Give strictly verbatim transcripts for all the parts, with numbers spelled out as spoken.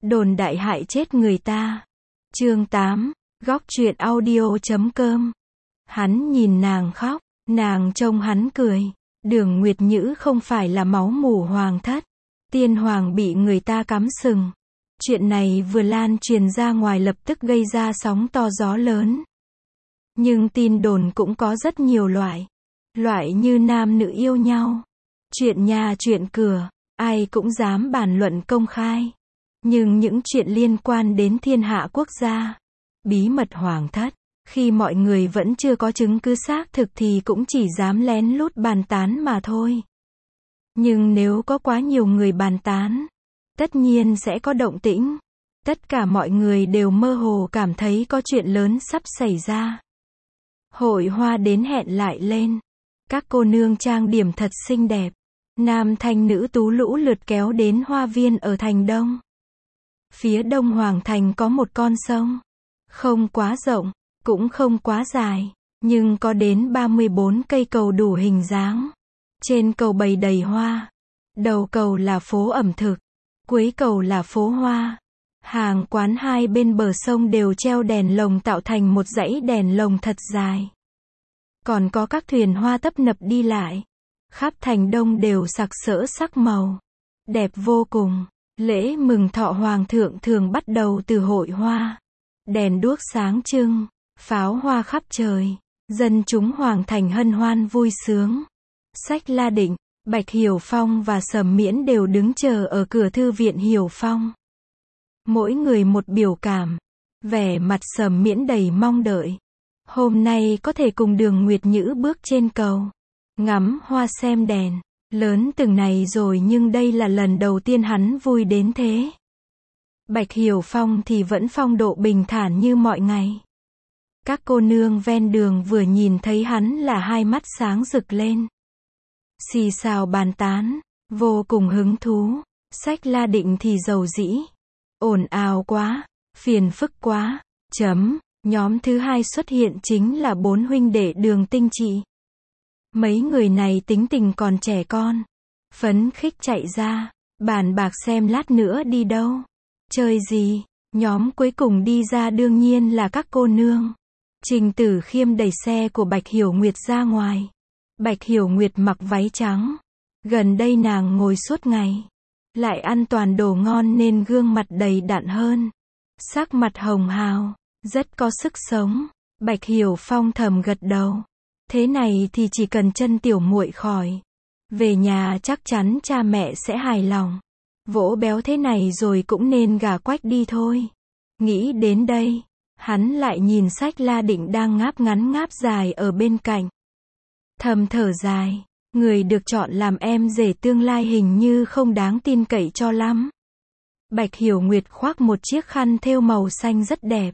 Đồn đại hại chết người ta. Chương tám, góc truyện audio chấm com. Hắn nhìn nàng khóc, nàng trông hắn cười. Đường Nguyệt Nhữ không phải là máu mủ hoàng thất. Tiên hoàng bị người ta cắm sừng. Chuyện này vừa lan truyền ra ngoài lập tức gây ra sóng to gió lớn. Nhưng tin đồn cũng có rất nhiều loại. Loại như nam nữ yêu nhau. Chuyện nhà chuyện cửa, ai cũng dám bàn luận công khai. Nhưng những chuyện liên quan đến thiên hạ quốc gia, bí mật hoàng thất, khi mọi người vẫn chưa có chứng cứ xác thực thì cũng chỉ dám lén lút bàn tán mà thôi. Nhưng nếu có quá nhiều người bàn tán, tất nhiên sẽ có động tĩnh. Tất cả mọi người đều mơ hồ cảm thấy có chuyện lớn sắp xảy ra. Hội hoa đến hẹn lại lên. Các cô nương trang điểm thật xinh đẹp. Nam thanh nữ tú lũ lượt kéo đến hoa viên ở thành Đông. Phía đông hoàng thành có một con sông. Không quá rộng, cũng không quá dài, nhưng có đến ba mươi bốn cây cầu đủ hình dáng. Trên cầu bày đầy hoa. Đầu cầu là phố ẩm thực. Cuối cầu là phố hoa. Hàng quán hai bên bờ sông đều treo đèn lồng tạo thành một dãy đèn lồng thật dài. Còn có các thuyền hoa tấp nập đi lại. Khắp thành Đông đều sặc sỡ sắc màu. Đẹp vô cùng. Lễ mừng thọ hoàng thượng thường bắt đầu từ hội hoa. Đèn đuốc sáng trưng. Pháo hoa khắp trời. Dân chúng hoàng thành hân hoan vui sướng. Sách La Định, Bạch Hiểu Phong và Sầm Miễn đều đứng chờ ở cửa thư viện Hiểu Phong. Mỗi người một biểu cảm. Vẻ mặt Sầm Miễn đầy mong đợi. Hôm nay có thể cùng Đường Nguyệt Nhữ bước trên cầu. Ngắm hoa xem đèn. Lớn từng này rồi nhưng đây là lần đầu tiên hắn vui đến thế. Bạch Hiểu Phong thì vẫn phong độ bình thản như mọi ngày. Các cô nương ven đường vừa nhìn thấy hắn là hai mắt sáng rực lên. Xì xào bàn tán, vô cùng hứng thú. Sách La Định thì dầu dĩ. Ồn ào quá, phiền phức quá, chấm. Nhóm thứ hai xuất hiện chính là bốn huynh đệ Đường Tinh Trị. Mấy người này tính tình còn trẻ con. Phấn khích chạy ra, bàn bạc xem lát nữa đi đâu. Chơi gì, nhóm cuối cùng đi ra đương nhiên là các cô nương. Trình Tử Khiêm đẩy xe của Bạch Hiểu Nguyệt ra ngoài. Bạch Hiểu Nguyệt mặc váy trắng. Gần đây nàng ngồi suốt ngày. Lại ăn toàn đồ ngon nên gương mặt đầy đặn hơn. Sắc mặt hồng hào, rất có sức sống. Bạch Hiểu Phong thầm gật đầu. Thế này thì chỉ cần chân tiểu muội khỏi. Về nhà chắc chắn cha mẹ sẽ hài lòng. Vỗ béo thế này rồi cũng nên gả quách đi thôi. Nghĩ đến đây, hắn lại nhìn Sách La Định đang ngáp ngắn ngáp dài ở bên cạnh. Thầm thở dài, người được chọn làm em rể tương lai hình như không đáng tin cậy cho lắm. Bạch Hiểu Nguyệt khoác một chiếc khăn thêu màu xanh rất đẹp.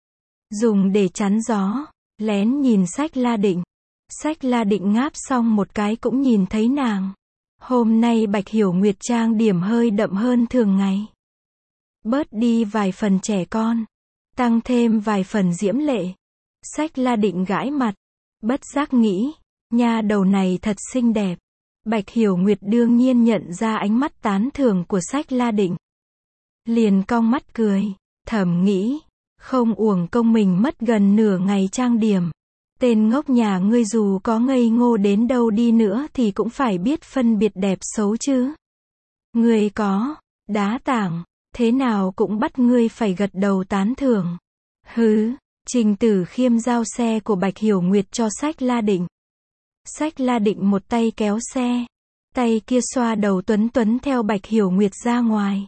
Dùng để chắn gió, lén nhìn Sách La Định. Sách La Định ngáp xong một cái cũng nhìn thấy nàng. Hôm nay Bạch Hiểu Nguyệt trang điểm hơi đậm hơn thường ngày. Bớt đi vài phần trẻ con. Tăng thêm vài phần diễm lệ. Sách La Định gãi mặt. Bất giác nghĩ. Nha đầu này thật xinh đẹp. Bạch Hiểu Nguyệt đương nhiên nhận ra ánh mắt tán thưởng của Sách La Định. Liền cong mắt cười. Thầm nghĩ. Không uổng công mình mất gần nửa ngày trang điểm. Tên ngốc nhà ngươi dù có ngây ngô đến đâu đi nữa thì cũng phải biết phân biệt đẹp xấu chứ. Ngươi có, đá tảng, thế nào cũng bắt ngươi phải gật đầu tán thưởng. Hứ, Trình Tử Khiêm giao xe của Bạch Hiểu Nguyệt cho Sách La Định. Sách La Định một tay kéo xe, tay kia xoa đầu Tuấn Tuấn theo Bạch Hiểu Nguyệt ra ngoài.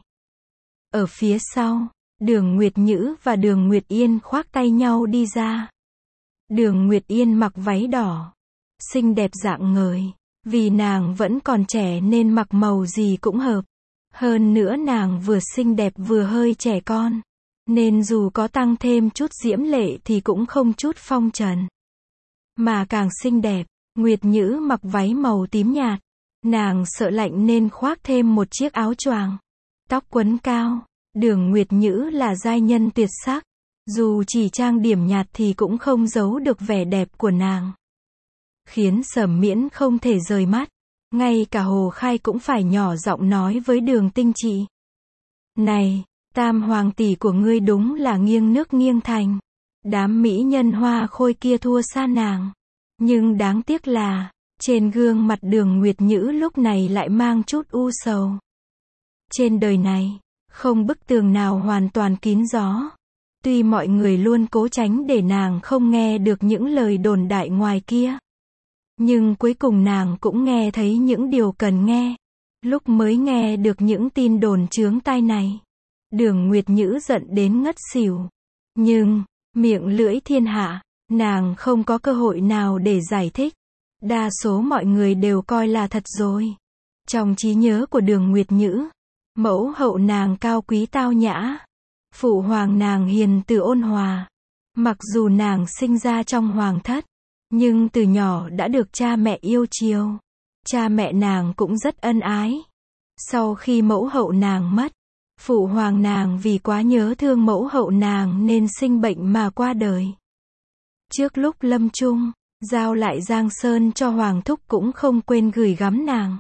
Ở phía sau, Đường Nguyệt Nhữ và Đường Nguyệt Yên khoác tay nhau đi ra. Đường Nguyệt Yên mặc váy đỏ, xinh đẹp rạng ngời, vì nàng vẫn còn trẻ nên mặc màu gì cũng hợp. Hơn nữa nàng vừa xinh đẹp vừa hơi trẻ con, nên dù có tăng thêm chút diễm lệ thì cũng không chút phong trần. Mà càng xinh đẹp, Nguyệt Nhữ mặc váy màu tím nhạt, nàng sợ lạnh nên khoác thêm một chiếc áo choàng, tóc quấn cao. Đường Nguyệt Nhữ là giai nhân tuyệt sắc. Dù chỉ trang điểm nhạt thì cũng không giấu được vẻ đẹp của nàng. Khiến Sầm Miễn không thể rời mắt. Ngay cả Hồ Khai cũng phải nhỏ giọng nói với Đường Tinh Trị. Này, Tam hoàng tỷ của ngươi đúng là nghiêng nước nghiêng thành. Đám mỹ nhân hoa khôi kia thua xa nàng. Nhưng đáng tiếc là, trên gương mặt Đường Nguyệt Nhữ lúc này lại mang chút u sầu. Trên đời này, không bức tường nào hoàn toàn kín gió. Tuy mọi người luôn cố tránh để nàng không nghe được những lời đồn đại ngoài kia. Nhưng cuối cùng nàng cũng nghe thấy những điều cần nghe. Lúc mới nghe được những tin đồn chướng tai này, Đường Nguyệt Nhữ giận đến ngất xỉu. Nhưng, miệng lưỡi thiên hạ, nàng không có cơ hội nào để giải thích. Đa số mọi người đều coi là thật rồi. Trong trí nhớ của Đường Nguyệt Nhữ, mẫu hậu nàng cao quý tao nhã, phụ hoàng nàng hiền từ ôn hòa. Mặc dù nàng sinh ra trong hoàng thất, nhưng từ nhỏ đã được cha mẹ yêu chiều. Cha mẹ nàng cũng rất ân ái. Sau khi mẫu hậu nàng mất, phụ hoàng nàng vì quá nhớ thương mẫu hậu nàng nên sinh bệnh mà qua đời. Trước lúc lâm chung, giao lại Giang Sơn cho Hoàng Thúc cũng không quên gửi gắm nàng.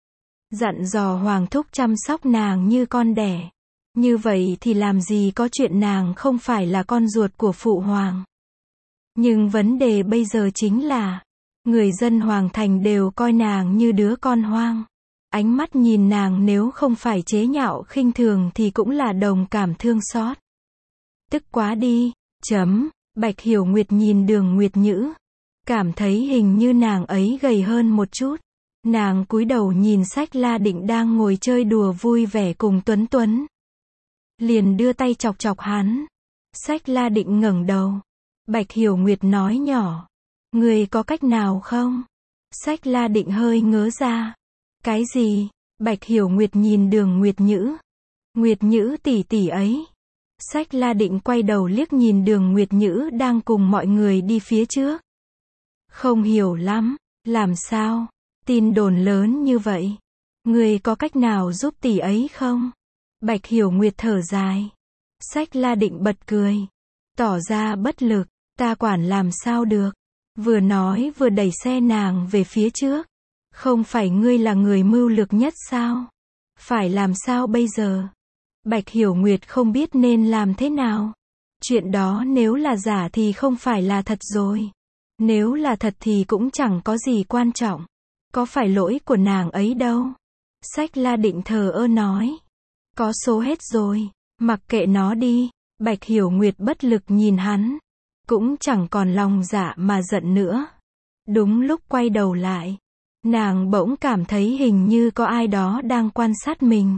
Dặn dò Hoàng Thúc chăm sóc nàng như con đẻ. Như vậy thì làm gì có chuyện nàng không phải là con ruột của phụ hoàng. Nhưng vấn đề bây giờ chính là, người dân Hoàng Thành đều coi nàng như đứa con hoang. Ánh mắt nhìn nàng nếu không phải chế nhạo khinh thường thì cũng là đồng cảm thương xót. Tức quá đi, chấm, Bạch Hiểu Nguyệt nhìn Đường Nguyệt Nhữ. Cảm thấy hình như nàng ấy gầy hơn một chút. Nàng cúi đầu nhìn Sách La Định đang ngồi chơi đùa vui vẻ cùng Tuấn Tuấn. Liền đưa tay chọc chọc hắn. Sách La Định ngẩng đầu. Bạch Hiểu Nguyệt nói nhỏ. Người có cách nào không? Sách La Định hơi ngớ ra. Cái gì? Bạch Hiểu Nguyệt nhìn Đường Nguyệt Nhữ. Nguyệt Nhữ tỷ tỷ ấy. Sách La Định quay đầu liếc nhìn Đường Nguyệt Nhữ đang cùng mọi người đi phía trước. Không hiểu lắm, làm sao? Tin đồn lớn như vậy. Người có cách nào giúp tỷ ấy không? Bạch Hiểu Nguyệt thở dài. Sách La Định bật cười. Tỏ ra bất lực, ta quản làm sao được. Vừa nói vừa đẩy xe nàng về phía trước. Không phải ngươi là người mưu lược nhất sao? Phải làm sao bây giờ? Bạch Hiểu Nguyệt không biết nên làm thế nào. Chuyện đó nếu là giả thì không phải là thật rồi. Nếu là thật thì cũng chẳng có gì quan trọng. Có phải lỗi của nàng ấy đâu. Sách La Định thờ ơ nói. Có số hết rồi, mặc kệ nó đi. Bạch Hiểu Nguyệt bất lực nhìn hắn. Cũng chẳng còn lòng dạ mà giận nữa. Đúng lúc quay đầu lại, nàng bỗng cảm thấy hình như có ai đó đang quan sát mình.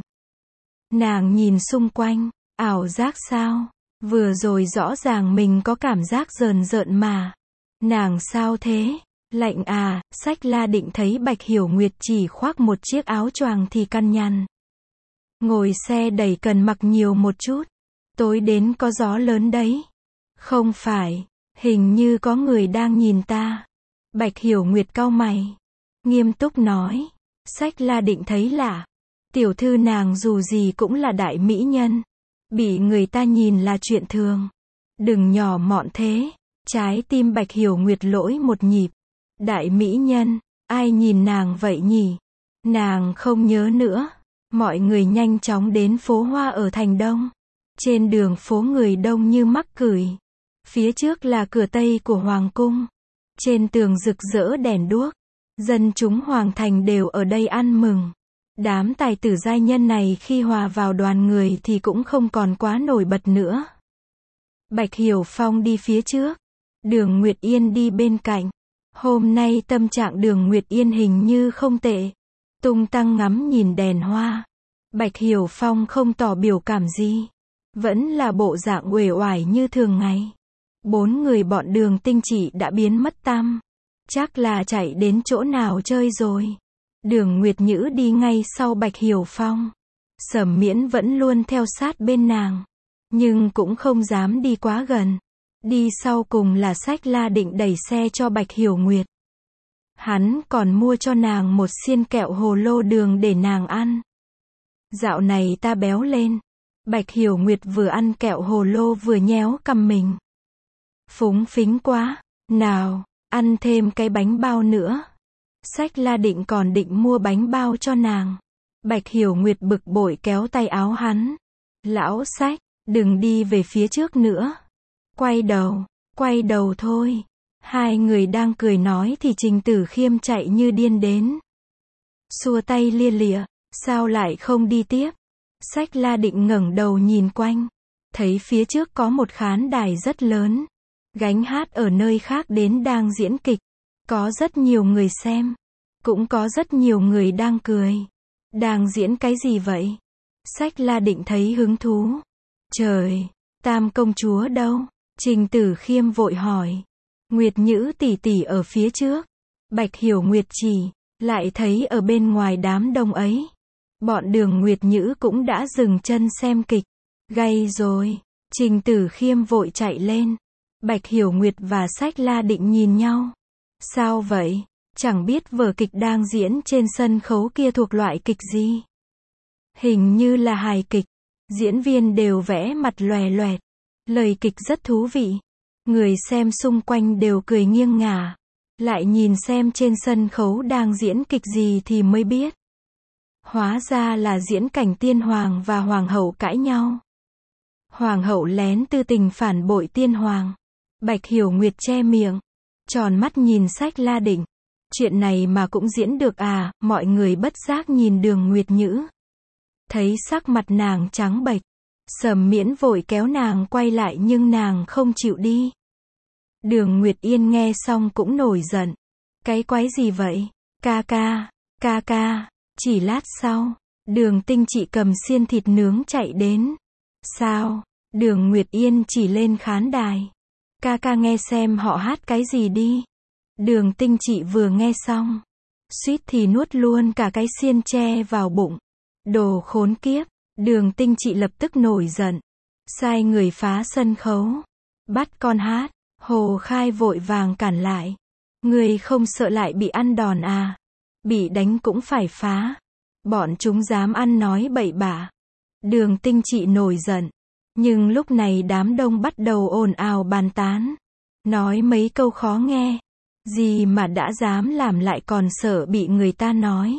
Nàng nhìn xung quanh, ảo giác sao? Vừa rồi rõ ràng mình có cảm giác rờn rợn mà. Nàng sao thế? Lạnh à? Sách La Định thấy Bạch Hiểu Nguyệt chỉ khoác một chiếc áo choàng thì căn nhằn. Ngồi xe đẩy cần mặc nhiều một chút. Tối đến có gió lớn đấy. Không phải, hình như có người đang nhìn ta. Bạch Hiểu Nguyệt cau mày, nghiêm túc nói. Sách La Định thấy lạ. Tiểu thư nàng dù gì cũng là đại mỹ nhân. Bị người ta nhìn là chuyện thường. Đừng nhỏ mọn thế. Trái tim Bạch Hiểu Nguyệt lỗi một nhịp. Đại mỹ nhân, ai nhìn nàng vậy nhỉ? Nàng không nhớ nữa. Mọi người nhanh chóng đến phố hoa ở thành Đông. Trên đường phố người đông như mắc cửi. Phía trước là cửa Tây của Hoàng cung. Trên tường rực rỡ đèn đuốc. Dân chúng Hoàng thành đều ở đây ăn mừng. Đám tài tử giai nhân này khi hòa vào đoàn người thì cũng không còn quá nổi bật nữa. Bạch Hiểu Phong đi phía trước. Đường Nguyệt Yên đi bên cạnh. Hôm nay tâm trạng Đường Nguyệt Yên hình như không tệ. Tung tăng ngắm nhìn đèn hoa. Bạch Hiểu Phong không tỏ biểu cảm gì. Vẫn là bộ dạng uể oải như thường ngày. Bốn người bọn Đường Tinh Chỉ đã biến mất tăm. Chắc là chạy đến chỗ nào chơi rồi. Đường Nguyệt Nhữ đi ngay sau Bạch Hiểu Phong. Sẩm Miễn vẫn luôn theo sát bên nàng. Nhưng cũng không dám đi quá gần. Đi sau cùng là Sách La Định đẩy xe cho Bạch Hiểu Nguyệt. Hắn còn mua cho nàng một xiên kẹo hồ lô đường để nàng ăn. Dạo này ta béo lên. Bạch Hiểu Nguyệt vừa ăn kẹo hồ lô vừa nhéo cằm mình. Phúng phính quá. Nào, ăn thêm cái bánh bao nữa. Sách La Định còn định mua bánh bao cho nàng. Bạch Hiểu Nguyệt bực bội kéo tay áo hắn. Lão Sách, đừng đi về phía trước nữa. Quay đầu, quay đầu thôi. Hai người đang cười nói thì Trình Tử Khiêm chạy như điên đến. Xua tay lia lịa, sao lại không đi tiếp? Sách La Định ngẩng đầu nhìn quanh, thấy phía trước có một khán đài rất lớn. Gánh hát ở nơi khác đến đang diễn kịch. Có rất nhiều người xem. Cũng có rất nhiều người đang cười. Đang diễn cái gì vậy? Sách La Định thấy hứng thú. Trời, Tam công chúa đâu? Trình Tử Khiêm vội hỏi. Nguyệt Nhữ tỷ tỷ ở phía trước. Bạch Hiểu Nguyệt chỉ, lại thấy ở bên ngoài đám đông ấy. Bọn Đường Nguyệt Nhữ cũng đã dừng chân xem kịch. Gay rồi. Trình Tử Khiêm vội chạy lên. Bạch Hiểu Nguyệt và Sách La Định nhìn nhau. Sao vậy? Chẳng biết vở kịch đang diễn trên sân khấu kia thuộc loại kịch gì. Hình như là hài kịch. Diễn viên đều vẽ mặt lòe loẹt. Lời kịch rất thú vị. Người xem xung quanh đều cười nghiêng ngả. Lại nhìn xem trên sân khấu đang diễn kịch gì thì mới biết. Hóa ra là diễn cảnh tiên hoàng và hoàng hậu cãi nhau. Hoàng hậu lén tư tình phản bội tiên hoàng. Bạch Hiểu Nguyệt che miệng, tròn mắt nhìn Sách La Định. Chuyện này mà cũng diễn được à? Mọi người bất giác nhìn Đường Nguyệt Nhữ. Thấy sắc mặt nàng trắng bệch, Sầm Miễn vội kéo nàng quay lại nhưng nàng không chịu đi. Đường Nguyệt Yên nghe xong cũng nổi giận. Cái quái gì vậy? Ca ca, ca ca. Chỉ lát sau, Đường Tinh Trị cầm xiên thịt nướng chạy đến. Sao? Đường Nguyệt Yên chỉ lên khán đài. Ca ca nghe xem họ hát cái gì đi. Đường Tinh Trị vừa nghe xong, suýt thì nuốt luôn cả cái xiên tre vào bụng. Đồ khốn kiếp. Đường Tinh Trị lập tức nổi giận, sai người phá sân khấu, bắt con hát. Hồ Khai vội vàng cản lại. Người không sợ lại bị ăn đòn à? Bị đánh cũng phải phá. Bọn chúng dám ăn nói bậy bạ. Đường Tinh Trị nổi giận. Nhưng lúc này đám đông bắt đầu ồn ào bàn tán. Nói mấy câu khó nghe. Gì mà đã dám làm lại còn sợ bị người ta nói.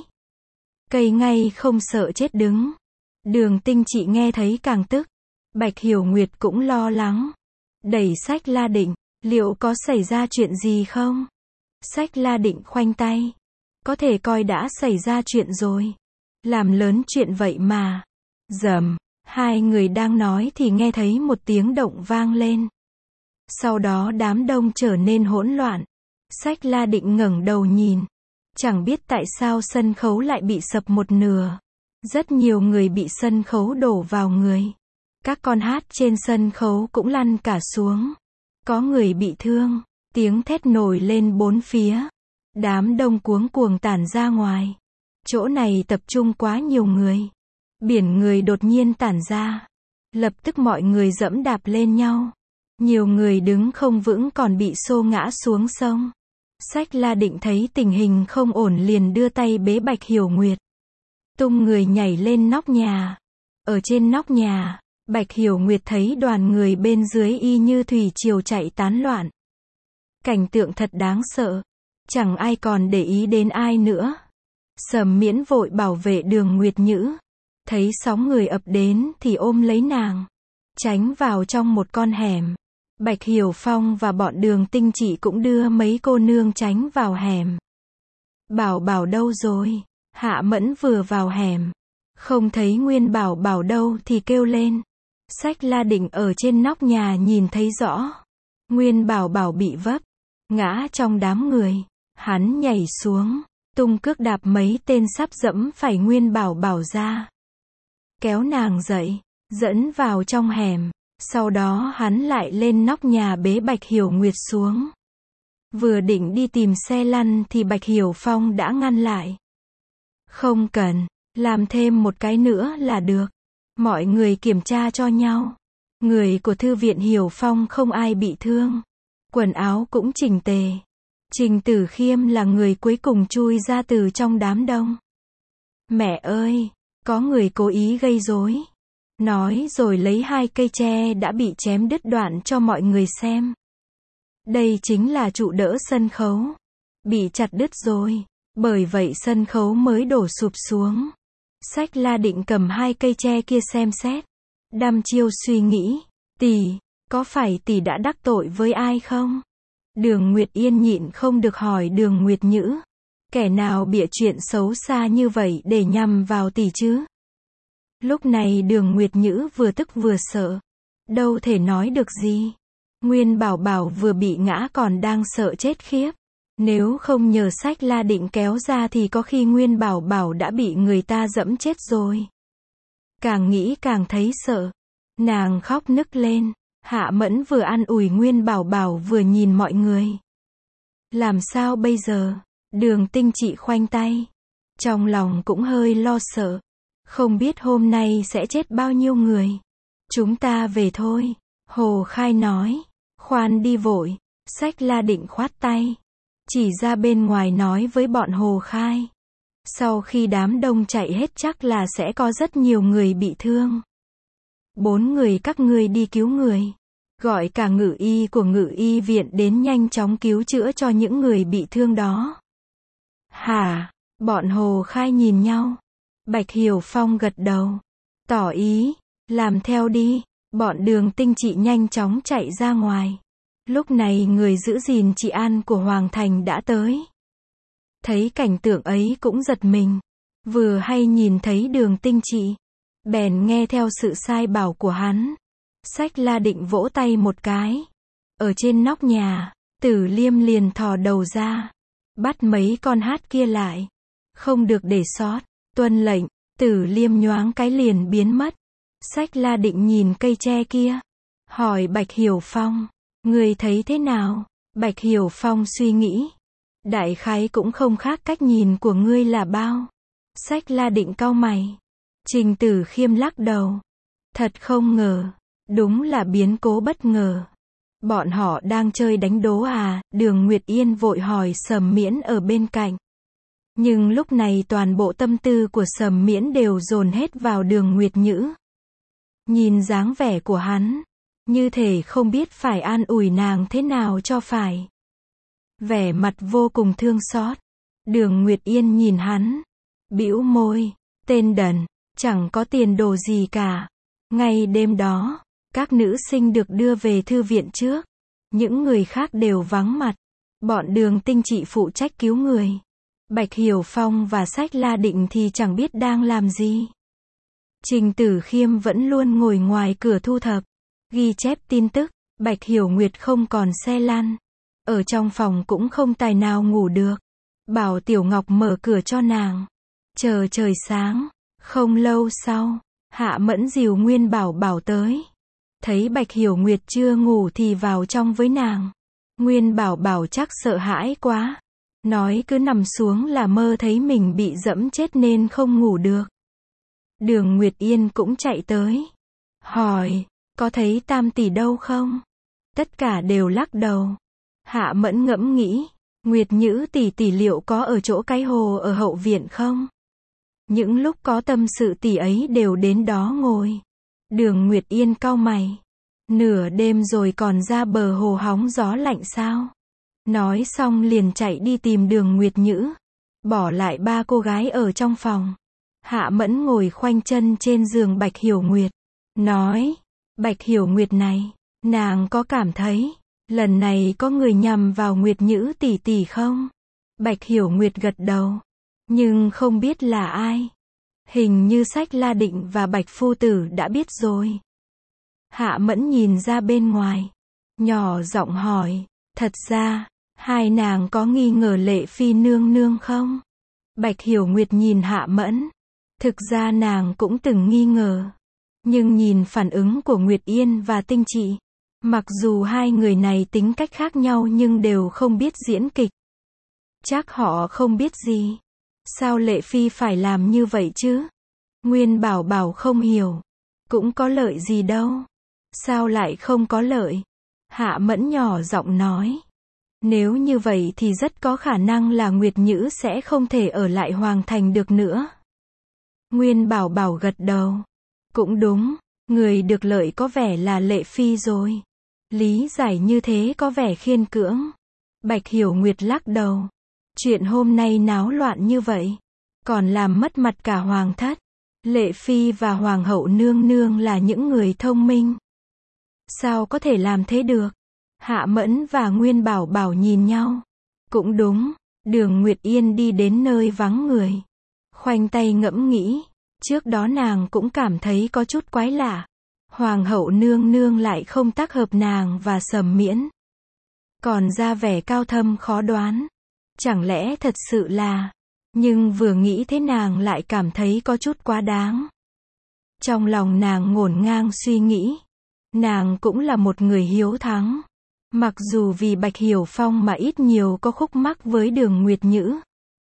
Cây ngay không sợ chết đứng. Đường Tinh Trị nghe thấy càng tức. Bạch Hiểu Nguyệt cũng lo lắng. Đẩy Sách La Định. Liệu có xảy ra chuyện gì không? Sách La Định khoanh tay. Có thể coi đã xảy ra chuyện rồi. Làm lớn chuyện vậy mà. Rầm. Hai người đang nói thì nghe thấy một tiếng động vang lên. Sau đó đám đông trở nên hỗn loạn. Sách La Định ngẩng đầu nhìn. Chẳng biết tại sao sân khấu lại bị sập một nửa. Rất nhiều người bị sân khấu đổ vào người. Các con hát trên sân khấu cũng lăn cả xuống. Có người bị thương. Tiếng thét nổi lên bốn phía. Đám đông cuống cuồng tản ra ngoài. Chỗ này tập trung quá nhiều người. Biển người đột nhiên tản ra. Lập tức mọi người dẫm đạp lên nhau. Nhiều người đứng không vững còn bị xô ngã xuống sông. Sách La Định thấy tình hình không ổn liền đưa tay bế Bạch Hiểu Nguyệt. Tung người nhảy lên nóc nhà. Ở trên nóc nhà, Bạch Hiểu Nguyệt thấy đoàn người bên dưới y như thủy triều chạy tán loạn. Cảnh tượng thật đáng sợ. Chẳng ai còn để ý đến ai nữa. Sầm Miễn vội bảo vệ Đường Nguyệt Nhữ. Thấy sóng người ập đến thì ôm lấy nàng. Tránh vào trong một con hẻm. Bạch Hiểu Phong và bọn Đường Tinh Trị cũng đưa mấy cô nương tránh vào hẻm. Bảo Bảo đâu rồi? Hạ Mẫn vừa vào hẻm. Không thấy Nguyên Bảo Bảo đâu thì kêu lên. Sách La Định ở trên nóc nhà nhìn thấy rõ. Nguyên Bảo Bảo bị vấp. Ngã trong đám người. Hắn nhảy xuống. Tung cước đạp mấy tên sắp dẫm phải Nguyên Bảo Bảo ra. Kéo nàng dậy. Dẫn vào trong hẻm. Sau đó hắn lại lên nóc nhà bế Bạch Hiểu Nguyệt xuống. Vừa định đi tìm xe lăn thì Bạch Hiểu Phong đã ngăn lại. Không cần, làm thêm một cái nữa là được. Mọi người kiểm tra cho nhau. Người của thư viện Hiểu Phong không ai bị thương. Quần áo cũng chỉnh tề. Trình Tử Khiêm là người cuối cùng chui ra từ trong đám đông. Mẹ ơi, có người cố ý gây rối. Nói rồi lấy hai cây tre đã bị chém đứt đoạn cho mọi người xem. Đây chính là trụ đỡ sân khấu. Bị chặt đứt rồi. Bởi vậy sân khấu mới đổ sụp xuống. Sách La Định cầm hai cây tre kia xem xét. đăm chiêu suy nghĩ, tỷ, có phải tỷ đã đắc tội với ai không? Đường Nguyệt Yên nhịn không được hỏi Đường Nguyệt Nhữ, kẻ nào bịa chuyện xấu xa như vậy để nhằm vào tỷ chứ? Lúc này Đường Nguyệt Nhữ vừa tức vừa sợ, đâu thể nói được gì. Nguyên Bảo Bảo vừa bị ngã còn đang sợ chết khiếp. Nếu không nhờ Sách La Định kéo ra thì có khi Nguyên Bảo Bảo đã bị người ta dẫm chết rồi. Càng nghĩ càng thấy sợ. Nàng khóc nức lên. Hạ Mẫn vừa an ủi Nguyên Bảo Bảo vừa nhìn mọi người. Làm sao bây giờ? Đường Tinh Trị khoanh tay. Trong lòng cũng hơi lo sợ. Không biết hôm nay sẽ chết bao nhiêu người. Chúng ta về thôi. Hồ Khai nói. Khoan đi vội. Sách La Định khoát tay. Chỉ ra bên ngoài nói với bọn Hồ Khai. Sau khi đám đông chạy hết chắc là sẽ có rất nhiều người bị thương. Bốn người các ngươi đi cứu người. Gọi cả ngự y của ngự y viện đến nhanh chóng cứu chữa cho những người bị thương đó. Hả? Bọn Hồ Khai nhìn nhau. Bạch Hiểu Phong gật đầu. Tỏ ý. Làm theo đi. Bọn Đường Tinh Trị nhanh chóng chạy ra ngoài. Lúc này người giữ gìn trị an của Hoàng Thành đã tới. Thấy cảnh tượng ấy cũng giật mình. Vừa hay nhìn thấy Đường Tinh Trị. Bèn nghe theo sự sai bảo của hắn. Sách La Định vỗ tay một cái. Ở trên nóc nhà, Tử Liêm liền thò đầu ra. Bắt mấy con hát kia lại. Không được để sót. Tuân lệnh. Tử Liêm nhoáng cái liền biến mất. Sách La Định nhìn cây tre kia. Hỏi Bạch Hiểu Phong. Người thấy thế nào? Bạch Hiểu Phong suy nghĩ. Đại khái cũng không khác cách nhìn của ngươi là bao. Sách La Định cau mày. Trình Tử Khiêm lắc đầu. Thật không ngờ. Đúng là biến cố bất ngờ. Bọn họ đang chơi đánh đố à? Đường Nguyệt Yên vội hỏi Sầm Miễn ở bên cạnh. Nhưng lúc này toàn bộ tâm tư của Sầm Miễn đều dồn hết vào Đường Nguyệt Nhữ. Nhìn dáng vẻ của hắn, như thể không biết phải an ủi nàng thế nào cho phải. Vẻ mặt vô cùng thương xót. Đường Nguyệt Yên nhìn hắn, bĩu môi, tên đần, chẳng có tiền đồ gì cả. Ngay đêm đó, các nữ sinh được đưa về thư viện trước. Những người khác đều vắng mặt. Bọn Đường Tinh Trị phụ trách cứu người. Bạch Hiểu Phong và Sách La Định thì chẳng biết đang làm gì. Trình Tử Khiêm vẫn luôn ngồi ngoài cửa thu thập, ghi chép tin tức. Bạch Hiểu Nguyệt không còn xe lăn. Ở trong phòng cũng không tài nào ngủ được. Bảo Tiểu Ngọc mở cửa cho nàng. Chờ trời sáng. Không lâu sau, Hạ Mẫn dìu Nguyên Bảo Bảo tới. Thấy Bạch Hiểu Nguyệt chưa ngủ thì vào trong với nàng. Nguyên Bảo Bảo chắc sợ hãi quá. Nói cứ nằm xuống là mơ thấy mình bị dẫm chết nên không ngủ được. Đường Nguyệt Yên cũng chạy tới. Hỏi, có thấy Tam tỷ đâu không? Tất cả đều lắc đầu. Hạ Mẫn ngẫm nghĩ, Nguyệt Nhữ tỷ tỷ liệu có ở chỗ cái hồ ở hậu viện không? Những lúc có tâm sự tỷ ấy đều đến đó ngồi. Đường Nguyệt Yên cau mày. Nửa đêm rồi còn ra bờ hồ hóng gió lạnh sao? Nói xong liền chạy đi tìm Đường Nguyệt Nhữ. Bỏ lại ba cô gái ở trong phòng. Hạ Mẫn ngồi khoanh chân trên giường Bạch Hiểu Nguyệt. Nói, Bạch Hiểu Nguyệt này, nàng có cảm thấy, lần này có người nhằm vào Nguyệt Nhữ tỷ tỷ không? Bạch Hiểu Nguyệt gật đầu. Nhưng không biết là ai. Hình như Sách La Định và Bạch Phu Tử đã biết rồi. Hạ Mẫn nhìn ra bên ngoài. Nhỏ giọng hỏi, thật ra, hai nàng có nghi ngờ Lệ Phi nương nương không? Bạch Hiểu Nguyệt nhìn Hạ Mẫn. Thực ra nàng cũng từng nghi ngờ. Nhưng nhìn phản ứng của Nguyệt Yên và Tinh Trị, mặc dù hai người này tính cách khác nhau nhưng đều không biết diễn kịch. Chắc họ không biết gì. Sao Lệ Phi phải làm như vậy chứ? Nguyên Bảo Bảo không hiểu. Cũng có lợi gì đâu. Sao lại không có lợi? Hạ Mẫn nhỏ giọng nói. Nếu như vậy thì rất có khả năng là Nguyệt Nhữ sẽ không thể ở lại Hoàng Thành được nữa. Nguyên Bảo Bảo gật đầu. Cũng đúng, người được lợi có vẻ là Lệ Phi rồi. Lý giải như thế có vẻ khiên cưỡng. Bạch Hiểu Nguyệt lắc đầu. Chuyện hôm nay náo loạn như vậy, còn làm mất mặt cả hoàng thất. Lệ Phi và Hoàng hậu nương nương là những người thông minh. Sao có thể làm thế được? Hạ Mẫn và Nguyên Bảo Bảo nhìn nhau. Cũng đúng, Đường Nguyệt Yên đi đến nơi vắng người. Khoanh tay ngẫm nghĩ, trước đó nàng cũng cảm thấy có chút quái lạ. Hoàng hậu nương nương lại không tác hợp nàng và Sầm Miễn. Còn ra vẻ cao thâm khó đoán. Chẳng lẽ thật sự là... Nhưng vừa nghĩ thế nàng lại cảm thấy có chút quá đáng. Trong lòng nàng ngổn ngang suy nghĩ. Nàng cũng là một người hiếu thắng. Mặc dù vì Bạch Hiểu Phong mà ít nhiều có khúc mắc với Đường Nguyệt Nhữ.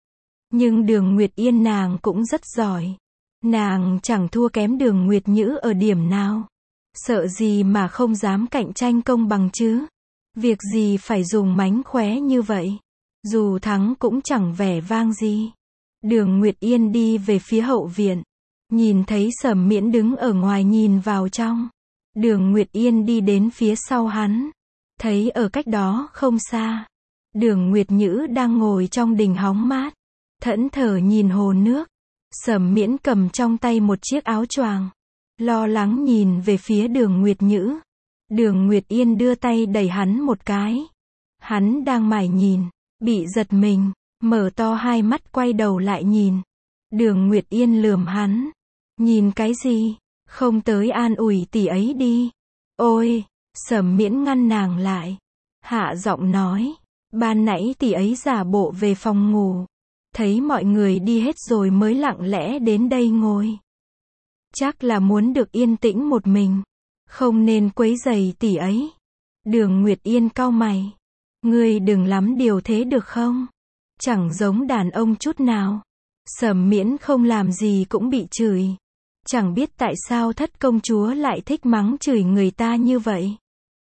Nhưng Đường Nguyệt Yên nàng cũng rất giỏi. Nàng chẳng thua kém Đường Nguyệt Nhữ ở điểm nào. Sợ gì mà không dám cạnh tranh công bằng chứ? Việc gì phải dùng mánh khóe như vậy? Dù thắng cũng chẳng vẻ vang gì. Đường Nguyệt Yên đi về phía hậu viện. Nhìn thấy Sầm Miễn đứng ở ngoài nhìn vào trong. Đường Nguyệt Yên đi đến phía sau hắn. Thấy ở cách đó không xa. Đường Nguyệt Nhữ đang ngồi trong đình hóng mát. Thẫn thờ nhìn hồ nước. Sầm Miễn cầm trong tay một chiếc áo choàng. Lo lắng nhìn về phía Đường Nguyệt Nhữ. Đường Nguyệt Yên đưa tay đẩy hắn một cái. Hắn đang mải nhìn. Bị giật mình. Mở to hai mắt quay đầu lại nhìn. Đường Nguyệt Yên lườm hắn. Nhìn cái gì? Không tới an ủi tỷ ấy đi. Ôi! Sầm Miễn ngăn nàng lại. Hạ giọng nói. Ban nãy tỷ ấy giả bộ về phòng ngủ. Thấy mọi người đi hết rồi mới lặng lẽ đến đây ngồi. Chắc là muốn được yên tĩnh một mình. Không nên quấy rầy tỷ ấy. Đường Nguyệt Yên cau mày. Ngươi đừng lắm điều thế được không? Chẳng giống đàn ông chút nào. Sầm Miễn không làm gì cũng bị chửi. Chẳng biết tại sao thất công chúa lại thích mắng chửi người ta như vậy.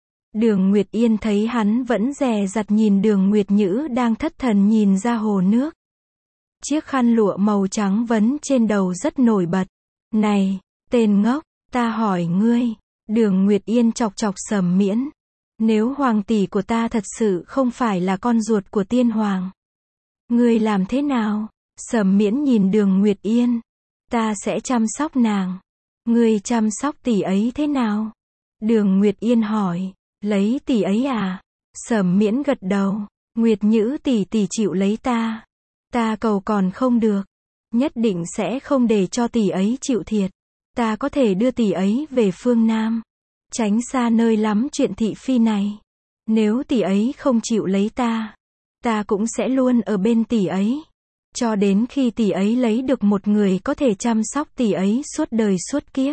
Đường Nguyệt Yên thấy hắn vẫn dè dặt nhìn Đường Nguyệt Nhữ đang thất thần nhìn ra hồ nước. Chiếc khăn lụa màu trắng vấn trên đầu rất nổi bật. Này, tên ngốc, ta hỏi ngươi. Đường Nguyệt Yên chọc chọc Sầm Miễn. Nếu hoàng tỷ của ta thật sự không phải là con ruột của tiên hoàng. Ngươi làm thế nào? Sầm Miễn nhìn Đường Nguyệt Yên. Ta sẽ chăm sóc nàng. Ngươi chăm sóc tỷ ấy thế nào? Đường Nguyệt Yên hỏi. Lấy tỷ ấy à? Sầm Miễn gật đầu. Nguyệt Nhữ tỷ tỷ chịu lấy ta. Ta cầu còn không được. Nhất định sẽ không để cho tỷ ấy chịu thiệt. Ta có thể đưa tỷ ấy về phương Nam. Tránh xa nơi lắm chuyện thị phi này. Nếu tỷ ấy không chịu lấy ta, ta cũng sẽ luôn ở bên tỷ ấy. Cho đến khi tỷ ấy lấy được một người có thể chăm sóc tỷ ấy suốt đời suốt kiếp.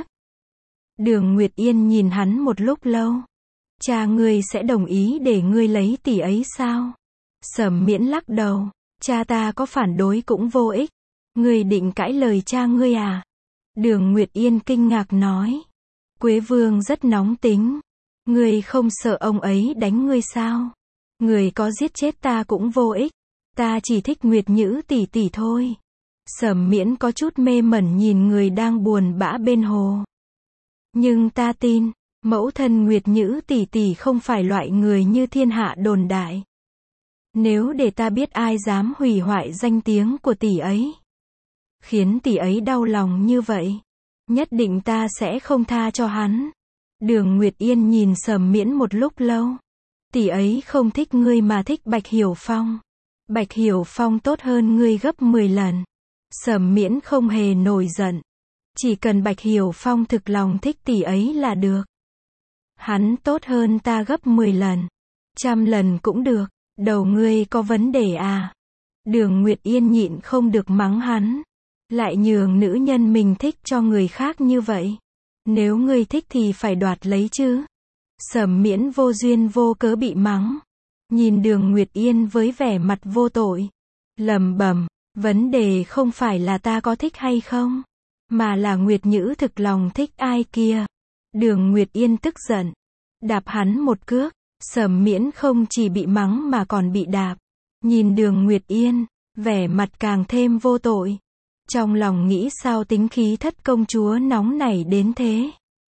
Đường Nguyệt Yên nhìn hắn một lúc lâu. Cha ngươi sẽ đồng ý để ngươi lấy tỷ ấy sao? Sầm Miễn lắc đầu. Cha ta có phản đối cũng vô ích. Ngươi định cãi lời cha ngươi à? Đường Nguyệt Yên kinh ngạc nói. Quế Vương rất nóng tính. Ngươi không sợ ông ấy đánh ngươi sao? Ngươi có giết chết ta cũng vô ích. Ta chỉ thích Nguyệt Nhữ tỷ tỷ thôi. Sầm Miễn có chút mê mẩn nhìn người đang buồn bã bên hồ. Nhưng ta tin, mẫu thân Nguyệt Nhữ tỷ tỷ không phải loại người như thiên hạ đồn đại. Nếu để ta biết ai dám hủy hoại danh tiếng của tỷ ấy, khiến tỷ ấy đau lòng như vậy, nhất định ta sẽ không tha cho hắn. Đường Nguyệt Yên nhìn Sầm Miễn một lúc lâu. Tỷ ấy không thích ngươi mà thích Bạch Hiểu Phong. Bạch Hiểu Phong tốt hơn ngươi gấp mười lần. Sầm Miễn không hề nổi giận. Chỉ cần Bạch Hiểu Phong thực lòng thích tỷ ấy là được. Hắn tốt hơn ta gấp mười lần. Trăm lần cũng được. Đầu ngươi có vấn đề à? Đường Nguyệt Yên nhịn không được mắng hắn. Lại nhường nữ nhân mình thích cho người khác như vậy. Nếu ngươi thích thì phải đoạt lấy chứ. Sầm Miễn vô duyên vô cớ bị mắng. Nhìn Đường Nguyệt Yên với vẻ mặt vô tội. Lẩm bẩm, vấn đề không phải là ta có thích hay không, mà là Nguyệt Nhữ thực lòng thích ai kia. Đường Nguyệt Yên tức giận. Đạp hắn một cước. Sầm Miễn không chỉ bị mắng mà còn bị đạp. Nhìn Đường Nguyệt Yên, vẻ mặt càng thêm vô tội. Trong lòng nghĩ sao tính khí thất công chúa nóng nảy đến thế.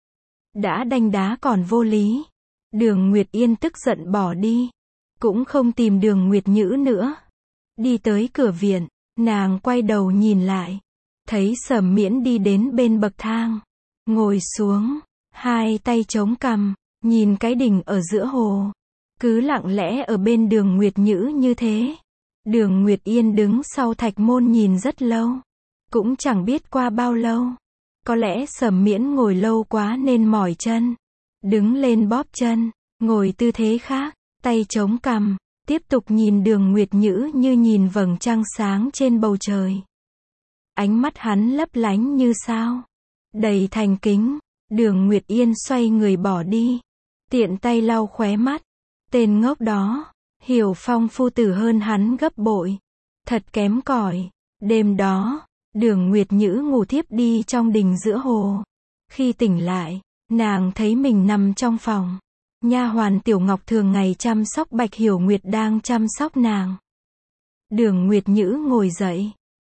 Đã đanh đá còn vô lý. Đường Nguyệt Yên tức giận bỏ đi. Cũng không tìm Đường Nguyệt Nhữ nữa. Đi tới cửa viện, nàng quay đầu nhìn lại. thấy Sầm Miễn đi đến bên bậc thang, ngồi xuống, hai tay chống cằm, nhìn cái đình ở giữa hồ, cứ lặng lẽ ở bên Đường Nguyệt Nhữ như thế. Đường Nguyệt Yên đứng sau thạch môn nhìn rất lâu, cũng chẳng biết qua bao lâu. Có lẽ Sầm Miễn ngồi lâu quá nên mỏi chân, đứng lên bóp chân, ngồi tư thế khác, tay chống cằm, tiếp tục nhìn Đường Nguyệt Nhữ như nhìn vầng trăng sáng trên bầu trời. Ánh mắt hắn lấp lánh như sao, đầy thành kính. Đường Nguyệt Yên xoay người bỏ đi, tiện tay lau khóe mắt. Tên ngốc đó, hiểu phong phu tử hơn hắn gấp bội, thật kém cỏi. Đêm đó, Đường Nguyệt Nhữ ngủ thiếp đi trong đình giữa hồ. Khi tỉnh lại, nàng thấy mình nằm trong phòng. Nha hoàn Tiểu Ngọc thường ngày chăm sóc Bạch Hiểu Nguyệt đang chăm sóc nàng. Đường Nguyệt Nhữ ngồi dậy,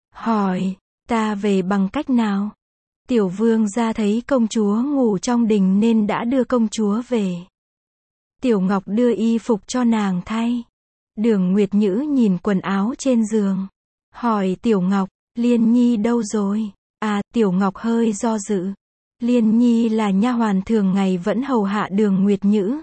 hỏi, ta về bằng cách nào? Tiểu vương gia thấy công chúa ngủ trong đình nên đã đưa công chúa về. Tiểu Ngọc đưa y phục cho nàng thay. Đường Nguyệt Nhữ nhìn quần áo trên giường, hỏi Tiểu Ngọc, Liên Nhi đâu rồi? À, Tiểu Ngọc hơi do dự. Liên Nhi là nha hoàn thường ngày vẫn hầu hạ Đường Nguyệt Nhữ.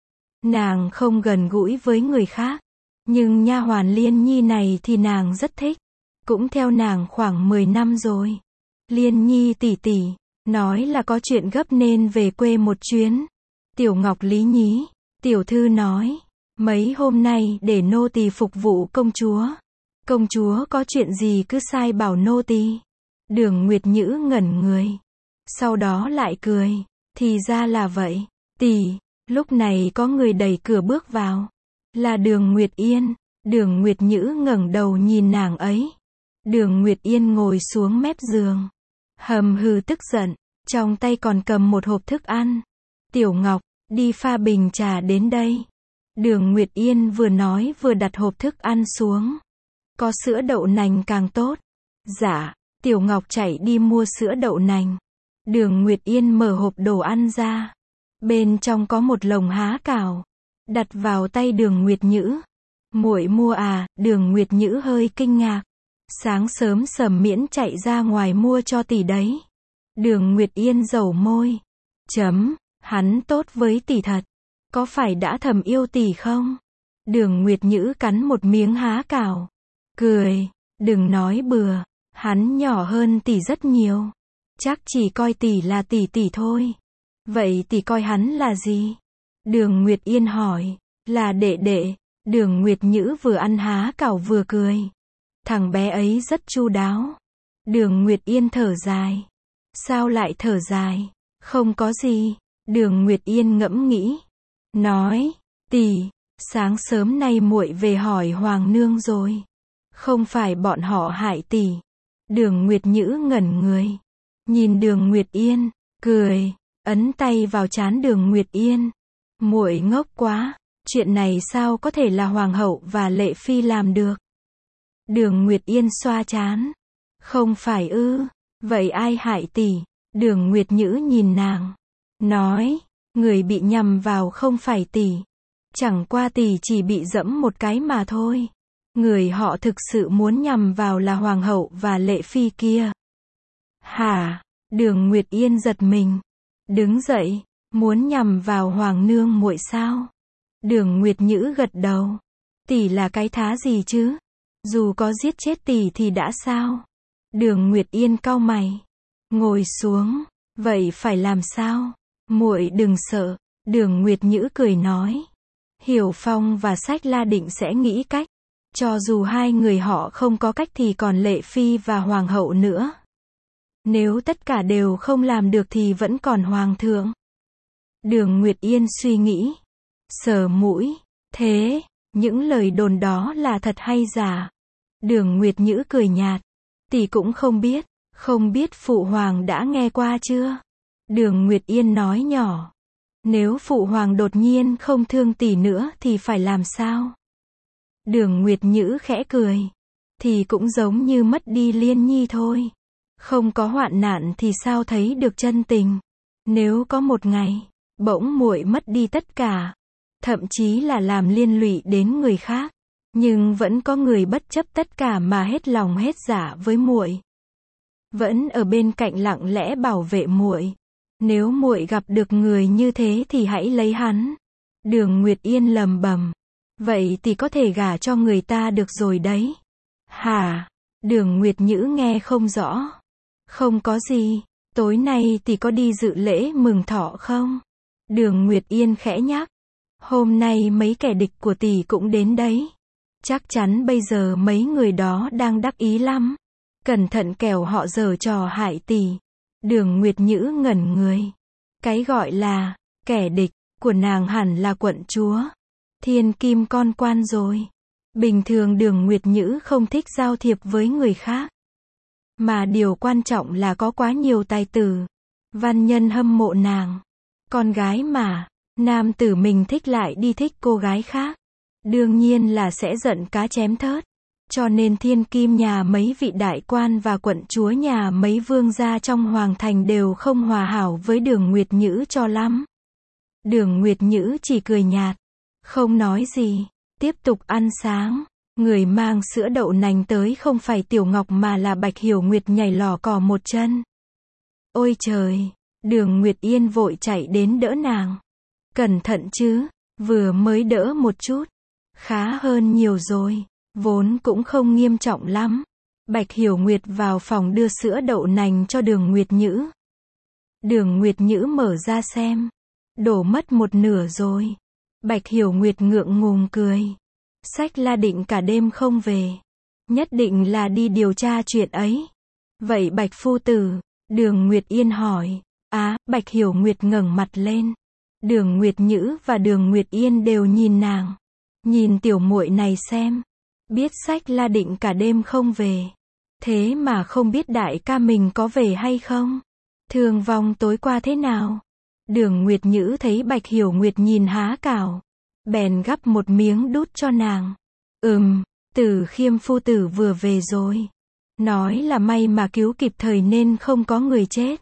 Nàng không gần gũi với người khác, nhưng nha hoàn Liên Nhi này thì nàng rất thích, cũng theo nàng khoảng mười năm rồi. Liên Nhi tỷ tỷ, nói là có chuyện gấp nên về quê một chuyến. Tiểu Ngọc lý nhí, tiểu thư nói, mấy hôm nay để nô tỳ phục vụ công chúa. Công chúa có chuyện gì cứ sai bảo nô tỳ. Đường Nguyệt Nhữ ngẩn người, sau đó lại cười, thì ra là vậy, tỷ. Lúc này có người đẩy cửa bước vào, là Đường Nguyệt Yên. Đường Nguyệt Nhữ ngẩng đầu nhìn nàng ấy. Đường Nguyệt Yên ngồi xuống mép giường, hầm hừ tức giận, trong tay còn cầm một hộp thức ăn. Tiểu Ngọc, đi pha bình trà đến đây. Đường Nguyệt Yên vừa nói vừa đặt hộp thức ăn xuống. Có sữa đậu nành càng tốt. Dạ. Tiểu Ngọc chạy đi mua sữa đậu nành. Đường Nguyệt Yên mở hộp đồ ăn ra. Bên trong có một lồng há cảo, đặt vào tay Đường Nguyệt Nhữ. Muội mua à? Đường Nguyệt Nhữ hơi kinh ngạc. Sáng sớm Sầm Miễn chạy ra ngoài mua cho tỷ đấy. Đường Nguyệt Yên dẩu môi. Chấm, hắn tốt với tỷ thật. Có phải đã thầm yêu tỷ không? Đường Nguyệt Nhữ cắn một miếng há cảo, cười, đừng nói bừa, hắn nhỏ hơn tỷ rất nhiều. Chắc chỉ coi tỷ là tỷ tỷ thôi. Vậy tỷ coi hắn là gì? Đường Nguyệt Yên hỏi. Là đệ đệ. Đường Nguyệt Nhữ vừa ăn há cảo vừa cười. Thằng bé ấy rất chu đáo. Đường Nguyệt Yên thở dài. Sao lại thở dài? Không có gì. Đường Nguyệt Yên ngẫm nghĩ, nói, tỷ, sáng sớm nay muội về hỏi Hoàng nương rồi. Không phải bọn họ hại tỷ. Đường Nguyệt Nhữ ngẩn người, nhìn Đường Nguyệt Yên, cười, ấn tay vào trán Đường Nguyệt Yên. Muội ngốc quá, chuyện này sao có thể là Hoàng hậu và Lệ Phi làm được? Đường Nguyệt Yên xoa trán. Không phải ư? Vậy ai hại tỷ? Đường Nguyệt Nhữ nhìn nàng, nói, người bị nhầm vào không phải tỷ. Chẳng qua tỷ chỉ bị dẫm một cái mà thôi. Người họ thực sự muốn nhầm vào là Hoàng hậu và Lệ Phi kia. Hả? Đường Nguyệt Yên giật mình, đứng dậy, muốn nhầm vào Hoàng nương muội sao? Đường Nguyệt Nhữ gật đầu. Tỷ là cái thá gì chứ? Dù có giết chết tỷ thì đã sao? Đường Nguyệt Yên cau mày, ngồi xuống. Vậy phải làm sao? Muội đừng sợ. Đường Nguyệt Nhữ cười nói. Hiểu Phong và Sách La định sẽ nghĩ cách. Cho dù hai người họ không có cách thì còn Lệ Phi và Hoàng hậu nữa. Nếu tất cả đều không làm được thì vẫn còn Hoàng thượng. Đường Nguyệt Yên suy nghĩ, sờ mũi. Thế, những lời đồn đó là thật hay giả? Đường Nguyệt Nhữ cười nhạt. Tỷ cũng không biết. Không biết Phụ Hoàng đã nghe qua chưa? Đường Nguyệt Yên nói nhỏ. Nếu Phụ Hoàng đột nhiên không thương tỷ nữa thì phải làm sao? Đường Nguyệt Nhữ khẽ cười. Thì cũng giống như mất đi Liên Nhi thôi. Không có hoạn nạn thì sao thấy được chân tình? Nếu có một ngày, bỗng muội mất đi tất cả, thậm chí là làm liên lụy đến người khác, nhưng vẫn có người bất chấp tất cả mà hết lòng hết dạ với muội. vẫn ở bên cạnh lặng lẽ bảo vệ muội. Nếu muội gặp được người như thế thì hãy lấy hắn. Đường Nguyệt Yên lầm bầm. Vậy thì có thể gả cho người ta được rồi đấy. Hả? Đường Nguyệt Nhữ nghe không rõ. Không có gì, tối nay thì có đi dự lễ mừng thọ không? Đường Nguyệt Yên khẽ nhắc. Hôm nay mấy kẻ địch của tỷ cũng đến đấy. Chắc chắn bây giờ mấy người đó đang đắc ý lắm. Cẩn thận kẻo họ giở trò hại tỷ. Đường Nguyệt Nhữ ngẩn người. Cái gọi là kẻ địch của nàng hẳn là quận chúa Thiên Kim con quan rồi. Bình thường Đường Nguyệt Nhữ không thích giao thiệp với người khác. Mà điều quan trọng là có quá nhiều tài tử, văn nhân hâm mộ nàng. Con gái mà, nam tử mình thích lại đi thích cô gái khác. Đương nhiên là sẽ giận cá chém thớt. Cho nên thiên kim nhà mấy vị đại quan và quận chúa nhà mấy vương gia trong hoàng thành đều không hòa hảo với Đường Nguyệt Nhữ cho lắm. Đường Nguyệt Nhữ chỉ cười nhạt, không nói gì, tiếp tục ăn sáng. Người mang sữa đậu nành tới không phải Tiểu Ngọc mà là Bạch Hiểu Nguyệt nhảy lò cò một chân. Ôi trời, Đường Nguyệt Yên vội chạy đến đỡ nàng. Cẩn thận chứ, vừa mới đỡ một chút. Khá hơn nhiều rồi, vốn cũng không nghiêm trọng lắm. Bạch Hiểu Nguyệt vào phòng đưa sữa đậu nành cho Đường Nguyệt Nhữ. Đường Nguyệt Nhữ mở ra xem. Đổ mất một nửa rồi. Bạch Hiểu Nguyệt ngượng ngùng cười. Sách La định cả đêm không về. Nhất định là đi điều tra chuyện ấy. Vậy Bạch phu tử? Đường Nguyệt Yên hỏi. Á, Bạch Hiểu Nguyệt ngẩng mặt lên. Đường Nguyệt Nhữ và Đường Nguyệt Yên đều nhìn nàng. Nhìn tiểu muội này xem. Biết sách La định cả đêm không về. Thế mà không biết đại ca mình có về hay không? Thương vong tối qua thế nào? Đường Nguyệt Nhữ thấy Bạch Hiểu Nguyệt nhìn há cảo. Bèn gắp một miếng đút cho nàng. Ừm, Tử Khiêm phu tử vừa về rồi. Nói là may mà cứu kịp thời nên không có người chết.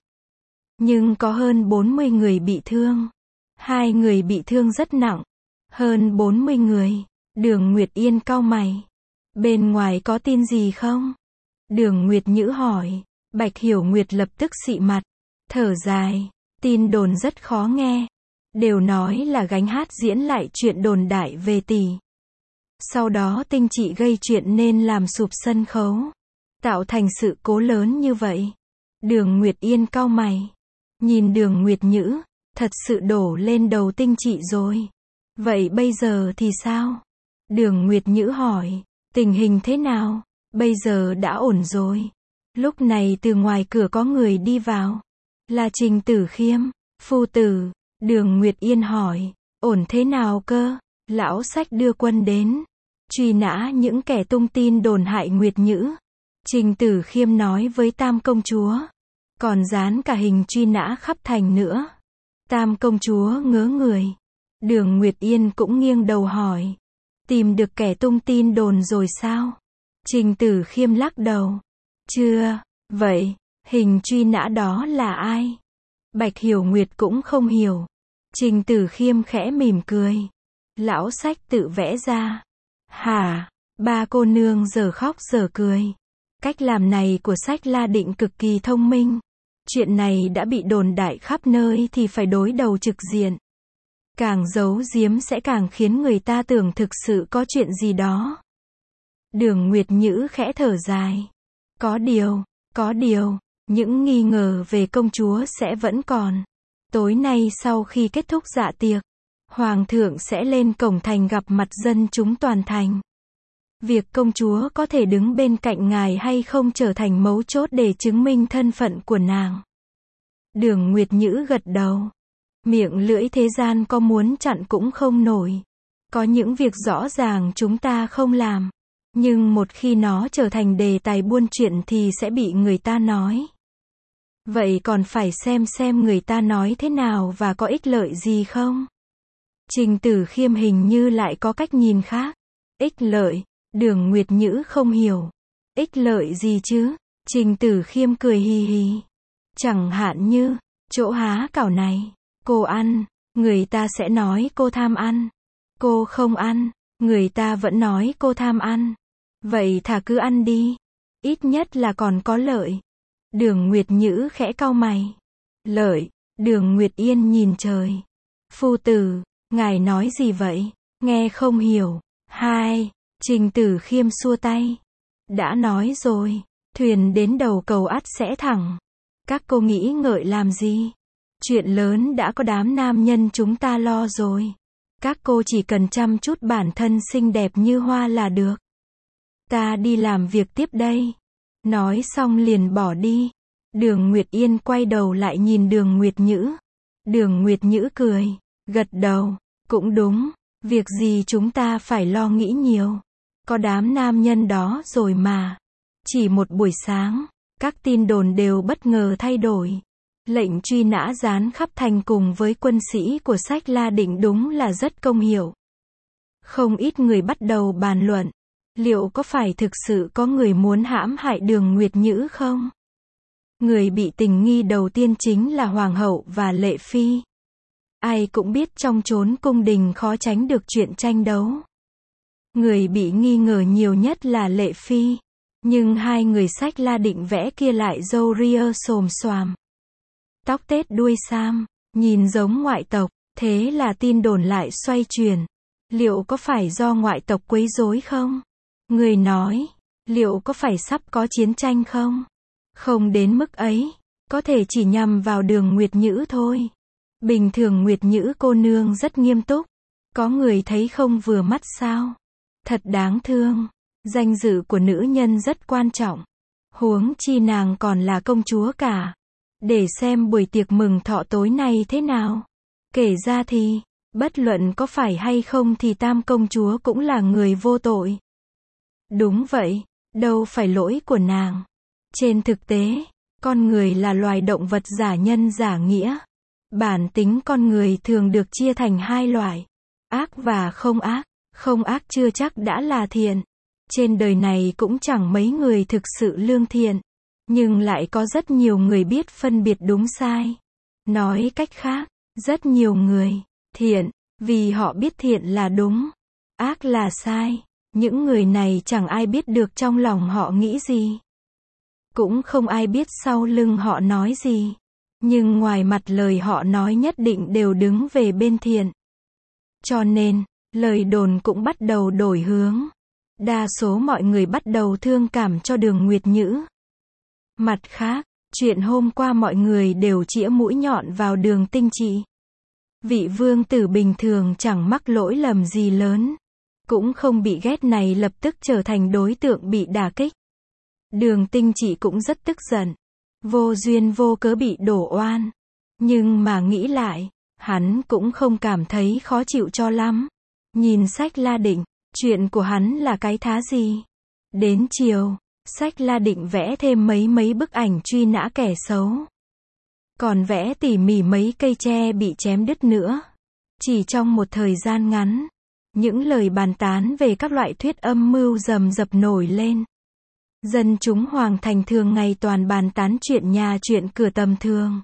Nhưng có hơn bốn mươi người bị thương. Hai người bị thương rất nặng. Hơn bốn mươi người. Đường Nguyệt Yên cau mày. Bên ngoài có tin gì không? Đường Nguyệt Nhữ hỏi. Bạch Hiểu Nguyệt lập tức xị mặt. Thở dài. Tin đồn rất khó nghe. Đều nói là gánh hát diễn lại chuyện đồn đại về tỷ. Sau đó Tinh Trị gây chuyện nên làm sụp sân khấu. Tạo thành sự cố lớn như vậy. Đường Nguyệt Yên cau mày. Nhìn Đường Nguyệt Nhữ. Thật sự đổ lên đầu Tinh Trị rồi. Vậy bây giờ thì sao? Đường Nguyệt Nhữ hỏi. Tình hình thế nào? Bây giờ đã ổn rồi. Lúc này từ ngoài cửa có người đi vào. Là Trình Tử Khiêm. Phu tử. Đường Nguyệt Yên hỏi. Ổn thế nào cơ? Lão sách đưa quân đến. Truy nã những kẻ tung tin đồn hại Nguyệt Nhữ. Trình Tử Khiêm nói với Tam công chúa. Còn dán cả hình truy nã khắp thành nữa. Tam công chúa ngớ người. Đường Nguyệt Yên cũng nghiêng đầu hỏi. Tìm được kẻ tung tin đồn rồi sao? Trình Tử Khiêm lắc đầu. Chưa. Vậy, hình truy nã đó là ai? Bạch Hiểu Nguyệt cũng không hiểu. Trình Tử Khiêm khẽ mỉm cười. Lão sách tự vẽ ra. Hả? Ba cô nương giờ khóc giờ cười. Cách làm này của sách La Định cực kỳ thông minh. Chuyện này đã bị đồn đại khắp nơi thì phải đối đầu trực diện. Càng giấu giếm sẽ càng khiến người ta tưởng thực sự có chuyện gì đó. Đường Nguyệt Nhữ khẽ thở dài. Có điều, có điều, những nghi ngờ về công chúa sẽ vẫn còn. Tối nay sau khi kết thúc dạ tiệc, Hoàng thượng sẽ lên cổng thành gặp mặt dân chúng toàn thành. Việc công chúa có thể đứng bên cạnh ngài hay không trở thành mấu chốt để chứng minh thân phận của nàng. Đường Nguyệt Nhữ gật đầu. Miệng lưỡi thế gian có muốn chặn cũng không nổi. Có những việc rõ ràng chúng ta không làm. Nhưng một khi nó trở thành đề tài buôn chuyện thì sẽ bị người ta nói. Vậy còn phải xem xem người ta nói thế nào và có ích lợi gì không? Trình Tử Khiêm hình như lại có cách nhìn khác. Ích lợi? Đường Nguyệt Nhữ không hiểu. Ích lợi gì chứ? Trình Tử Khiêm cười hì hì. Chẳng hạn như, chỗ há cảo này, cô ăn, người ta sẽ nói cô tham ăn. Cô không ăn, người ta vẫn nói cô tham ăn. Vậy thà cứ ăn đi. Ít nhất là còn có lợi. Đường Nguyệt Nhữ khẽ cau mày. Lợi, Đường Nguyệt Yên nhìn trời. Phu tử, ngài nói gì vậy? Nghe không hiểu. Hai, Trình Tử Khiêm xua tay. Đã nói rồi, thuyền đến đầu cầu ắt sẽ thẳng. Các cô nghĩ ngợi làm gì? Chuyện lớn đã có đám nam nhân chúng ta lo rồi. Các cô chỉ cần chăm chút bản thân xinh đẹp như hoa là được. Ta đi làm việc tiếp đây. Nói xong liền bỏ đi. Đường Nguyệt Yên quay đầu lại nhìn Đường Nguyệt Nhữ. Đường Nguyệt Nhữ cười, gật đầu, cũng đúng, việc gì chúng ta phải lo nghĩ nhiều. Có đám nam nhân đó rồi mà. Chỉ một buổi sáng, các tin đồn đều bất ngờ thay đổi. Lệnh truy nã dán khắp thành cùng với quân sĩ của Sách La Định đúng là rất công hiệu. Không ít người bắt đầu bàn luận, liệu có phải thực sự có người muốn hãm hại Đường Nguyệt Nhữ không? Người bị tình nghi đầu tiên chính là Hoàng hậu và Lệ Phi. Ai cũng biết trong chốn cung đình khó tránh được chuyện tranh đấu. Người bị nghi ngờ nhiều nhất là Lệ Phi. Nhưng hai người Sách La Định vẽ kia lại râu ria xồm xoàm. Tóc tết đuôi sam, nhìn giống ngoại tộc, thế là tin đồn lại xoay chuyển. Liệu có phải do ngoại tộc quấy rối không? Người nói, liệu có phải sắp có chiến tranh không? Không đến mức ấy, có thể chỉ nhằm vào Đường Nguyệt Nhữ thôi. Bình thường Nguyệt Nhữ cô nương rất nghiêm túc. Có người thấy không vừa mắt sao? Thật đáng thương. Danh dự của nữ nhân rất quan trọng. Huống chi nàng còn là công chúa cả. Để xem buổi tiệc mừng thọ tối nay thế nào. Kể ra thì, bất luận có phải hay không thì Tam công chúa cũng là người vô tội. Đúng vậy, đâu phải lỗi của nàng. Trên thực tế, con người là loài động vật giả nhân giả nghĩa. Bản tính con người thường được chia thành hai loại, ác và không ác. Không ác chưa chắc đã là thiện. Trên đời này cũng chẳng mấy người thực sự lương thiện. Nhưng lại có rất nhiều người biết phân biệt đúng sai. Nói cách khác, rất nhiều người thiện, vì họ biết thiện là đúng, ác là sai. Những người này chẳng ai biết được trong lòng họ nghĩ gì. Cũng không ai biết sau lưng họ nói gì. Nhưng ngoài mặt lời họ nói nhất định đều đứng về bên thiện. Cho nên, lời đồn cũng bắt đầu đổi hướng. Đa số mọi người bắt đầu thương cảm cho Đường Nguyệt Nhữ. Mặt khác, chuyện hôm qua mọi người đều chĩa mũi nhọn vào Đường Tinh Trị. Vị vương tử bình thường chẳng mắc lỗi lầm gì lớn. Cũng không bị ghét này lập tức trở thành đối tượng bị đả kích. Đường Tinh Trị cũng rất tức giận. Vô duyên vô cớ bị đổ oan. Nhưng mà nghĩ lại, hắn cũng không cảm thấy khó chịu cho lắm. Nhìn Sách La Định, chuyện của hắn là cái thá gì? Đến chiều, Sách La Định vẽ thêm mấy mấy bức ảnh truy nã kẻ xấu. Còn vẽ tỉ mỉ mấy cây tre bị chém đứt nữa. Chỉ trong một thời gian ngắn, những lời bàn tán về các loại thuyết âm mưu rầm rập nổi lên. Dân chúng Hoàng Thành thường ngày toàn bàn tán chuyện nhà chuyện cửa tầm thường.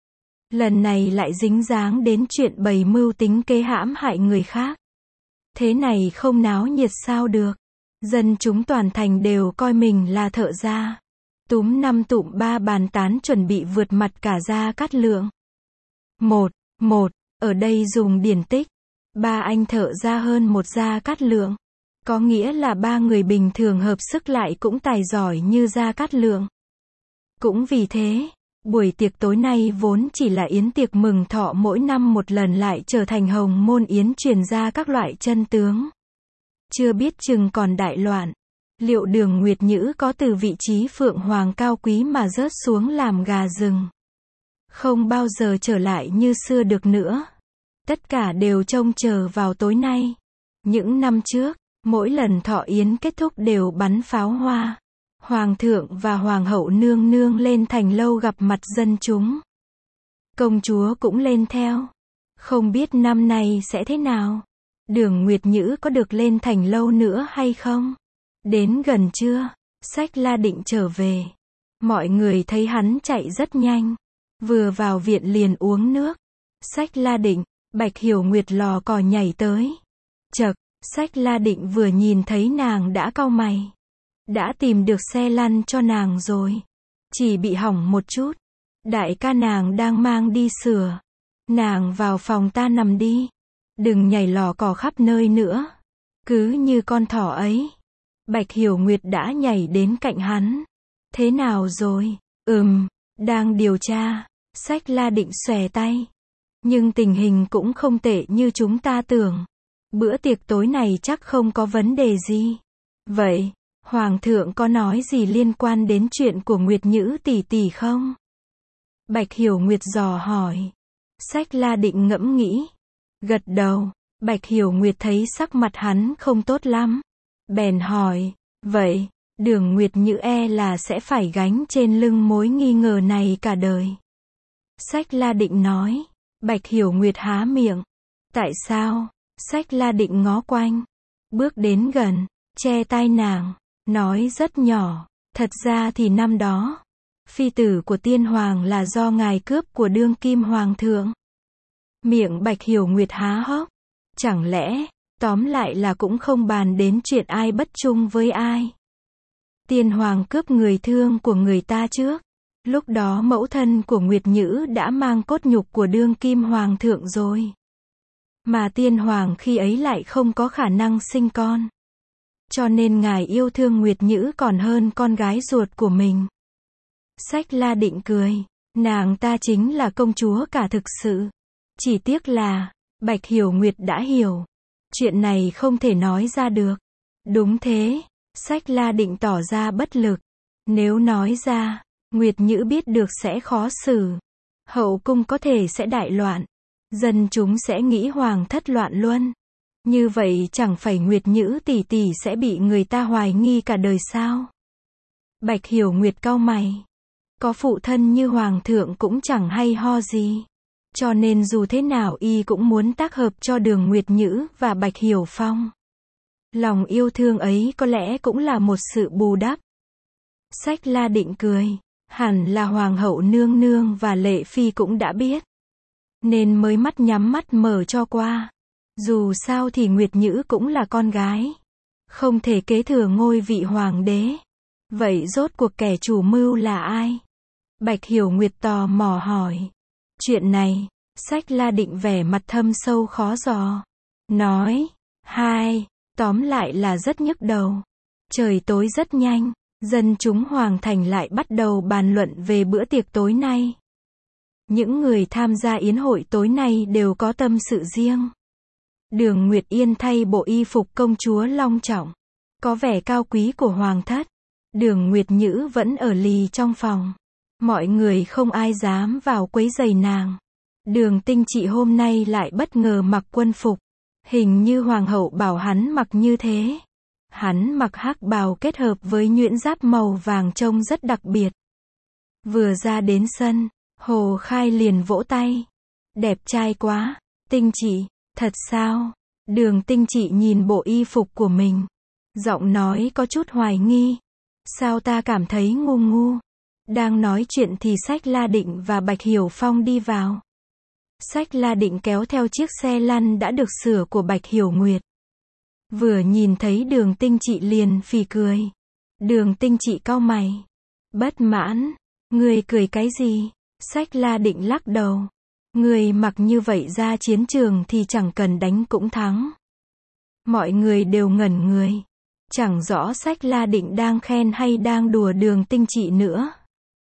Lần này lại dính dáng đến chuyện bày mưu tính kế hãm hại người khác. Thế này không náo nhiệt sao được. Dân chúng toàn thành đều coi mình là thợ gia. Túm năm tụm ba bàn tán chuẩn bị vượt mặt cả Gia Cát Lượng. Một, một, ở đây dùng điển tích. Ba anh thợ gia hơn một Gia Cát Lượng. Có nghĩa là ba người bình thường hợp sức lại cũng tài giỏi như Gia Cát Lượng. Cũng vì thế, buổi tiệc tối nay vốn chỉ là yến tiệc mừng thọ mỗi năm một lần lại trở thành hồng môn yến truyền ra các loại chân tướng. Chưa biết chừng còn đại loạn. Liệu Đường Nguyệt Nhữ có từ vị trí phượng hoàng cao quý mà rớt xuống làm gà rừng? Không bao giờ trở lại như xưa được nữa. Tất cả đều trông chờ vào tối nay. Những năm trước, mỗi lần thọ yến kết thúc đều bắn pháo hoa. Hoàng thượng và hoàng hậu nương nương lên thành lâu gặp mặt dân chúng. Công chúa cũng lên theo. Không biết năm nay sẽ thế nào? Đường Nguyệt Nhữ có được lên thành lâu nữa hay không? Đến gần trưa, Sách La Định trở về. Mọi người thấy hắn chạy rất nhanh. Vừa vào viện liền uống nước. Sách La Định, Bạch Hiểu Nguyệt lò cò nhảy tới. Chậc, Sách La Định vừa nhìn thấy nàng đã cau mày. Đã tìm được xe lăn cho nàng rồi. Chỉ bị hỏng một chút. Đại ca nàng đang mang đi sửa. Nàng vào phòng ta nằm đi. Đừng nhảy lò cò khắp nơi nữa. Cứ như con thỏ ấy. Bạch Hiểu Nguyệt đã nhảy đến cạnh hắn. Thế nào rồi? Ừm, đang điều tra. Sách La Định xòe tay. Nhưng tình hình cũng không tệ như chúng ta tưởng. Bữa tiệc tối này chắc không có vấn đề gì. Vậy, Hoàng thượng có nói gì liên quan đến chuyện của Nguyệt Nhữ tỷ tỷ không? Bạch Hiểu Nguyệt dò hỏi. Sách La Định ngẫm nghĩ. Gật đầu. Bạch Hiểu Nguyệt thấy sắc mặt hắn không tốt lắm. Bèn hỏi. Vậy, Đường Nguyệt Nhữ e là sẽ phải gánh trên lưng mối nghi ngờ này cả đời. Sách La Định nói. Bạch Hiểu Nguyệt há miệng. Tại sao? Sách La Định ngó quanh. Bước đến gần. Che tai nàng. Nói rất nhỏ. Thật ra thì năm đó. Phi tử của tiên hoàng là do ngài cướp của đương kim hoàng thượng. Miệng Bạch Hiểu Nguyệt há hốc. Chẳng lẽ, tóm lại là cũng không bàn đến chuyện ai bất chung với ai. Tiên hoàng cướp người thương của người ta trước. Lúc đó mẫu thân của Nguyệt Nhữ đã mang cốt nhục của đương kim hoàng thượng rồi. Mà tiên hoàng khi ấy lại không có khả năng sinh con. Cho nên ngài yêu thương Nguyệt Nhữ còn hơn con gái ruột của mình. Sách La Định cười. Nàng ta chính là công chúa cả thực sự. Chỉ tiếc là, Bạch Hiểu Nguyệt đã hiểu. Chuyện này không thể nói ra được. Đúng thế. Sách La Định tỏ ra bất lực. Nếu nói ra, Nguyệt Nhữ biết được sẽ khó xử. Hậu cung có thể sẽ đại loạn. Dân chúng sẽ nghĩ hoàng thất loạn luân. Như vậy chẳng phải Nguyệt Nhữ tỷ tỷ sẽ bị người ta hoài nghi cả đời sao? Bạch Hiểu Nguyệt cau mày. Có phụ thân như hoàng thượng cũng chẳng hay ho gì. Cho nên dù thế nào y cũng muốn tác hợp cho Đường Nguyệt Nhữ và Bạch Hiểu Phong. Lòng yêu thương ấy có lẽ cũng là một sự bù đắp. Sách La Định cười. Hẳn là Hoàng hậu nương nương và Lệ Phi cũng đã biết. Nên mới mắt nhắm mắt mở cho qua. Dù sao thì Nguyệt Nhữ cũng là con gái. Không thể kế thừa ngôi vị hoàng đế. Vậy rốt cuộc kẻ chủ mưu là ai? Bạch Hiểu Nguyệt tò mò hỏi. Chuyện này, Sách La Định vẻ mặt thâm sâu khó dò. Nói. Hai. Tóm lại là rất nhức đầu. Trời tối rất nhanh. Dân chúng Hoàng Thành lại bắt đầu bàn luận về bữa tiệc tối nay. Những người tham gia yến hội tối nay đều có tâm sự riêng. Đường Nguyệt Yên thay bộ y phục công chúa long trọng. Có vẻ cao quý của hoàng thất. Đường Nguyệt Nhữ vẫn ở lì trong phòng. Mọi người không ai dám vào quấy rầy nàng. Đường Tinh Trị hôm nay lại bất ngờ mặc quân phục. Hình như hoàng hậu bảo hắn mặc như thế. Hắn mặc hắc bào kết hợp với nhuyễn giáp màu vàng trông rất đặc biệt. Vừa ra đến sân, Hồ Khai liền vỗ tay. Đẹp trai quá, Tinh Trị, thật sao? Đường Tinh Trị nhìn bộ y phục của mình. Giọng nói có chút hoài nghi. Sao ta cảm thấy ngu ngu? Đang nói chuyện thì Sách La Định và Bạch Hiểu Phong đi vào. Sách La Định kéo theo chiếc xe lăn đã được sửa của Bạch Hiểu Nguyệt. Vừa nhìn thấy Đường Tinh Trị liền phì cười. Đường Tinh Trị cau mày. Bất mãn. Người cười cái gì? Sách La Định lắc đầu. Người mặc như vậy ra chiến trường thì chẳng cần đánh cũng thắng. Mọi người đều ngẩn người. Chẳng rõ Sách La Định đang khen hay đang đùa Đường Tinh Trị nữa.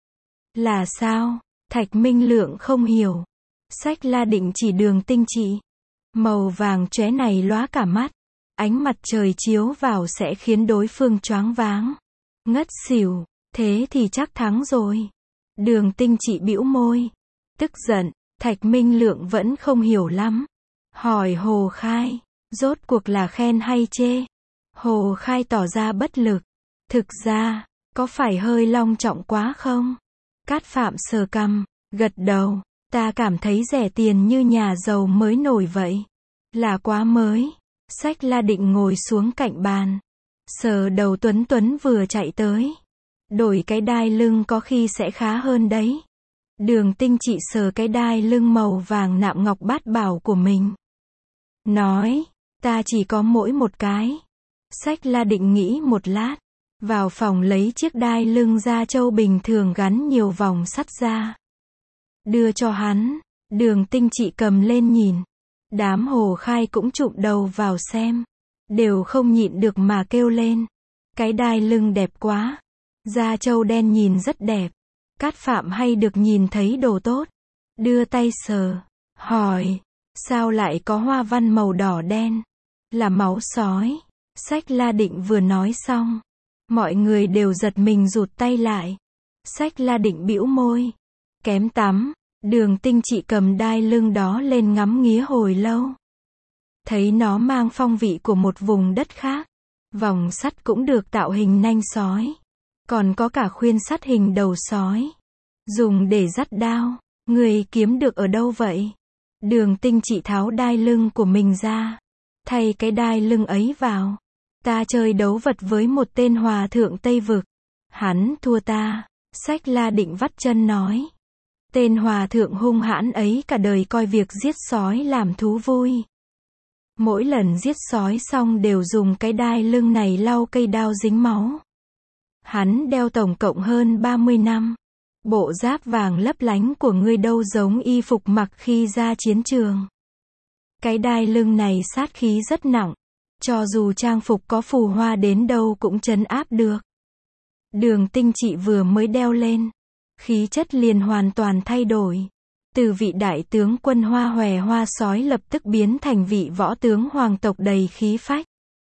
Là sao? Thạch Minh Lượng không hiểu. Sách La Định chỉ Đường Tinh Trị. Màu vàng chóe này lóa cả mắt. Ánh mặt trời chiếu vào sẽ khiến đối phương choáng váng. Ngất xỉu. Thế thì chắc thắng rồi. Đường Tinh Trị bĩu môi. Tức giận. Thạch Minh Lượng vẫn không hiểu lắm. Hỏi Hồ Khai. Rốt cuộc là khen hay chê? Hồ Khai tỏ ra bất lực. Thực ra, có phải hơi long trọng quá không? Cát Phạm sờ cằm, gật đầu. Ta cảm thấy rẻ tiền như nhà giàu mới nổi vậy. Là quá mới. Sách La Định ngồi xuống cạnh bàn. Sờ đầu Tuấn Tuấn vừa chạy tới. Đổi cái đai lưng có khi sẽ khá hơn đấy. Đường Tinh Trị sờ cái đai lưng màu vàng nạm ngọc bát bảo của mình. Nói, ta chỉ có mỗi một cái. Sách La Định nghĩ một lát. vào phòng lấy chiếc đai lưng da trâu bình thường gắn nhiều vòng sắt ra. Đưa cho hắn, Đường Tinh Trị cầm lên nhìn. Đám Hồ Khai cũng chụm đầu vào xem. Đều không nhịn được mà kêu lên. Cái đai lưng đẹp quá. Da trâu đen nhìn rất đẹp. Cát Phạm hay được nhìn thấy đồ tốt. Đưa tay sờ, hỏi, sao lại có hoa văn màu đỏ đen? Là máu sói. Sách La Định vừa nói xong, mọi người đều giật mình rụt tay lại. Sách La Định bĩu môi. Kém tắm. Đường Tinh Trị cầm đai lưng đó lên ngắm nghía hồi lâu. Thấy nó mang phong vị của một vùng đất khác. Vòng sắt cũng được tạo hình nanh sói. Còn có cả khuyên sắt hình đầu sói. Dùng để dắt đao. Người kiếm được ở đâu vậy? Đường Tinh Trị tháo đai lưng của mình ra. Thay cái đai lưng ấy vào. Ta chơi đấu vật với một tên hòa thượng Tây Vực. Hắn thua ta. Sách La Định vắt chân nói. Tên hòa thượng hung hãn ấy cả đời coi việc giết sói làm thú vui. Mỗi lần giết sói xong đều dùng cái đai lưng này lau cây đao dính máu. Hắn đeo tổng cộng hơn ba mươi năm. Bộ giáp vàng lấp lánh của ngươi đâu giống y phục mặc khi ra chiến trường. Cái đai lưng này sát khí rất nặng. Cho dù trang phục có phù hoa đến đâu cũng trấn áp được. Đường Tinh Trị vừa mới đeo lên. Khí chất liền hoàn toàn thay đổi. Từ vị đại tướng quân hoa hòe hoa sói lập tức biến thành vị võ tướng hoàng tộc đầy khí phách.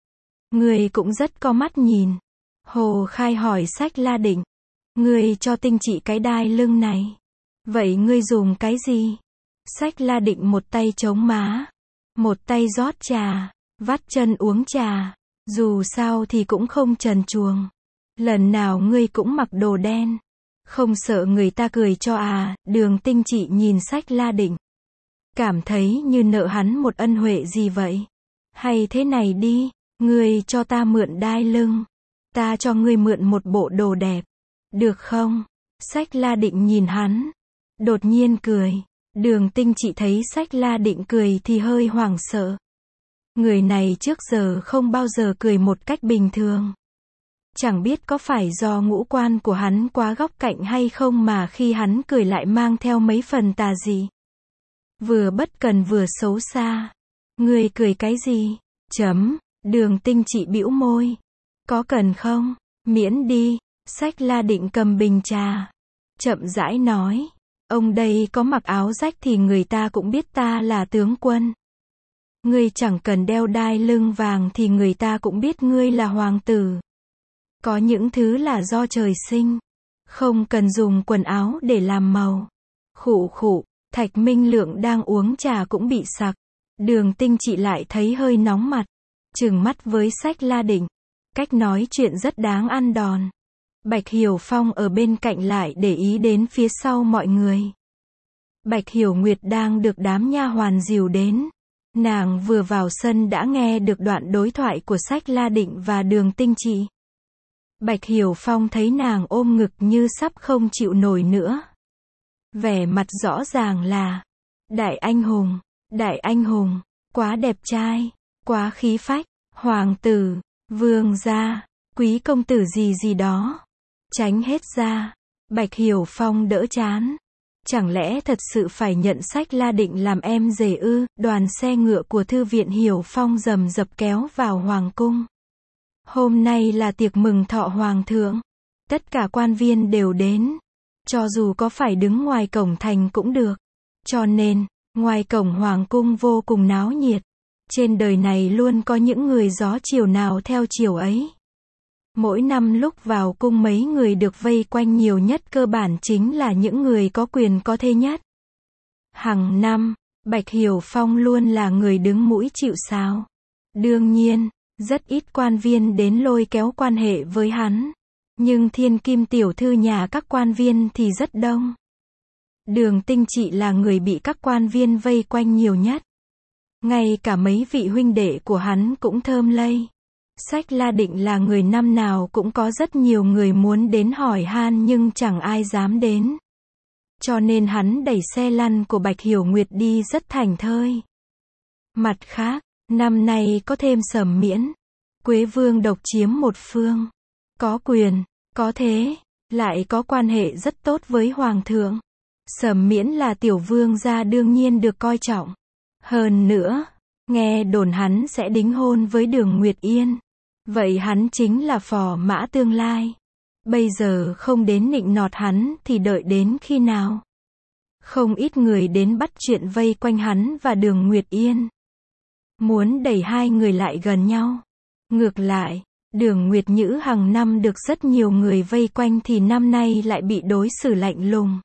Người cũng rất có mắt nhìn. Hồ Khai hỏi Sách La Định. Người cho Tinh Trị cái đai lưng này. Vậy ngươi dùng cái gì? Sách La Định một tay chống má. Một tay rót trà. Vắt chân uống trà. Dù sao thì cũng không trần truồng. Lần nào ngươi cũng mặc đồ đen. Không sợ người ta cười cho à? Đường Tinh Trị nhìn Sách La Định. Cảm thấy như nợ hắn một ân huệ gì vậy? Hay thế này đi. Ngươi cho ta mượn đai lưng. Ta cho ngươi mượn một bộ đồ đẹp. Được không? Sách La Định nhìn hắn. Đột nhiên cười. Đường Tinh Trị thấy Sách La Định cười thì hơi hoảng sợ. Người này trước giờ không bao giờ cười một cách bình thường. Chẳng biết có phải do ngũ quan của hắn quá góc cạnh hay không mà khi hắn cười lại mang theo mấy phần tà dị. Vừa bất cần vừa xấu xa. Người cười cái gì? Chấm. Đường Tinh Trị bĩu môi. Có cần không? Miễn đi. Sách La Định cầm bình trà. Chậm rãi nói. Ông đây có mặc áo rách thì người ta cũng biết ta là tướng quân. Ngươi chẳng cần đeo đai lưng vàng thì người ta cũng biết ngươi là hoàng tử. Có những thứ là do trời sinh. Không cần dùng quần áo để làm màu. Khụ khụ, Thạch Minh Lượng đang uống trà cũng bị sặc. Đường Tinh Trị lại thấy hơi nóng mặt. Trừng mắt với Sách La Định. Cách nói chuyện rất đáng ăn đòn. Bạch Hiểu Phong ở bên cạnh lại để ý đến phía sau mọi người. Bạch Hiểu Nguyệt đang được đám nha hoàn dìu đến. Nàng vừa vào sân đã nghe được đoạn đối thoại của Sách La Định và Đường Tinh Trị. Bạch Hiểu Phong thấy nàng ôm ngực như sắp không chịu nổi nữa. Vẻ mặt rõ ràng là đại anh hùng, đại anh hùng, quá đẹp trai, quá khí phách, hoàng tử, vương gia, quý công tử gì gì đó. Tránh hết ra. Bạch Hiểu Phong đỡ chán. Chẳng lẽ thật sự phải nhận Sách La Định làm em rể ư? Đoàn xe ngựa của thư viện Hiểu Phong rầm rập kéo vào hoàng cung. Hôm nay là tiệc mừng thọ hoàng thượng. Tất cả quan viên đều đến. Cho dù có phải đứng ngoài cổng thành cũng được. Cho nên, ngoài cổng hoàng cung vô cùng náo nhiệt. Trên đời này luôn có những người gió chiều nào theo chiều ấy. Mỗi năm lúc vào cung mấy người được vây quanh nhiều nhất cơ bản chính là những người có quyền có thế nhất. Hằng năm, Bạch Hiểu Phong luôn là người đứng mũi chịu sào. Đương nhiên, rất ít quan viên đến lôi kéo quan hệ với hắn. Nhưng thiên kim tiểu thư nhà các quan viên thì rất đông. Đường Tinh Trị là người bị các quan viên vây quanh nhiều nhất. Ngay cả mấy vị huynh đệ của hắn cũng thơm lây. Sách La Định là người năm nào cũng có rất nhiều người muốn đến hỏi han nhưng chẳng ai dám đến. Cho nên hắn đẩy xe lăn của Bạch Hiểu Nguyệt đi rất thảnh thơi. Mặt khác, năm nay có thêm Sầm Miễn, Quế Vương độc chiếm một phương. có quyền, có thế, lại có quan hệ rất tốt với hoàng thượng. Sầm Miễn là tiểu vương gia đương nhiên được coi trọng. Hơn nữa, nghe đồn hắn sẽ đính hôn với Đường Nguyệt Yên. Vậy hắn chính là phò mã tương lai. Bây giờ không đến nịnh nọt hắn thì đợi đến khi nào? Không ít người đến bắt chuyện vây quanh hắn và Đường Nguyệt Yên. Muốn đẩy hai người lại gần nhau. Ngược lại, Đường Nguyệt Nhữ hàng năm được rất nhiều người vây quanh thì năm nay lại bị đối xử lạnh lùng.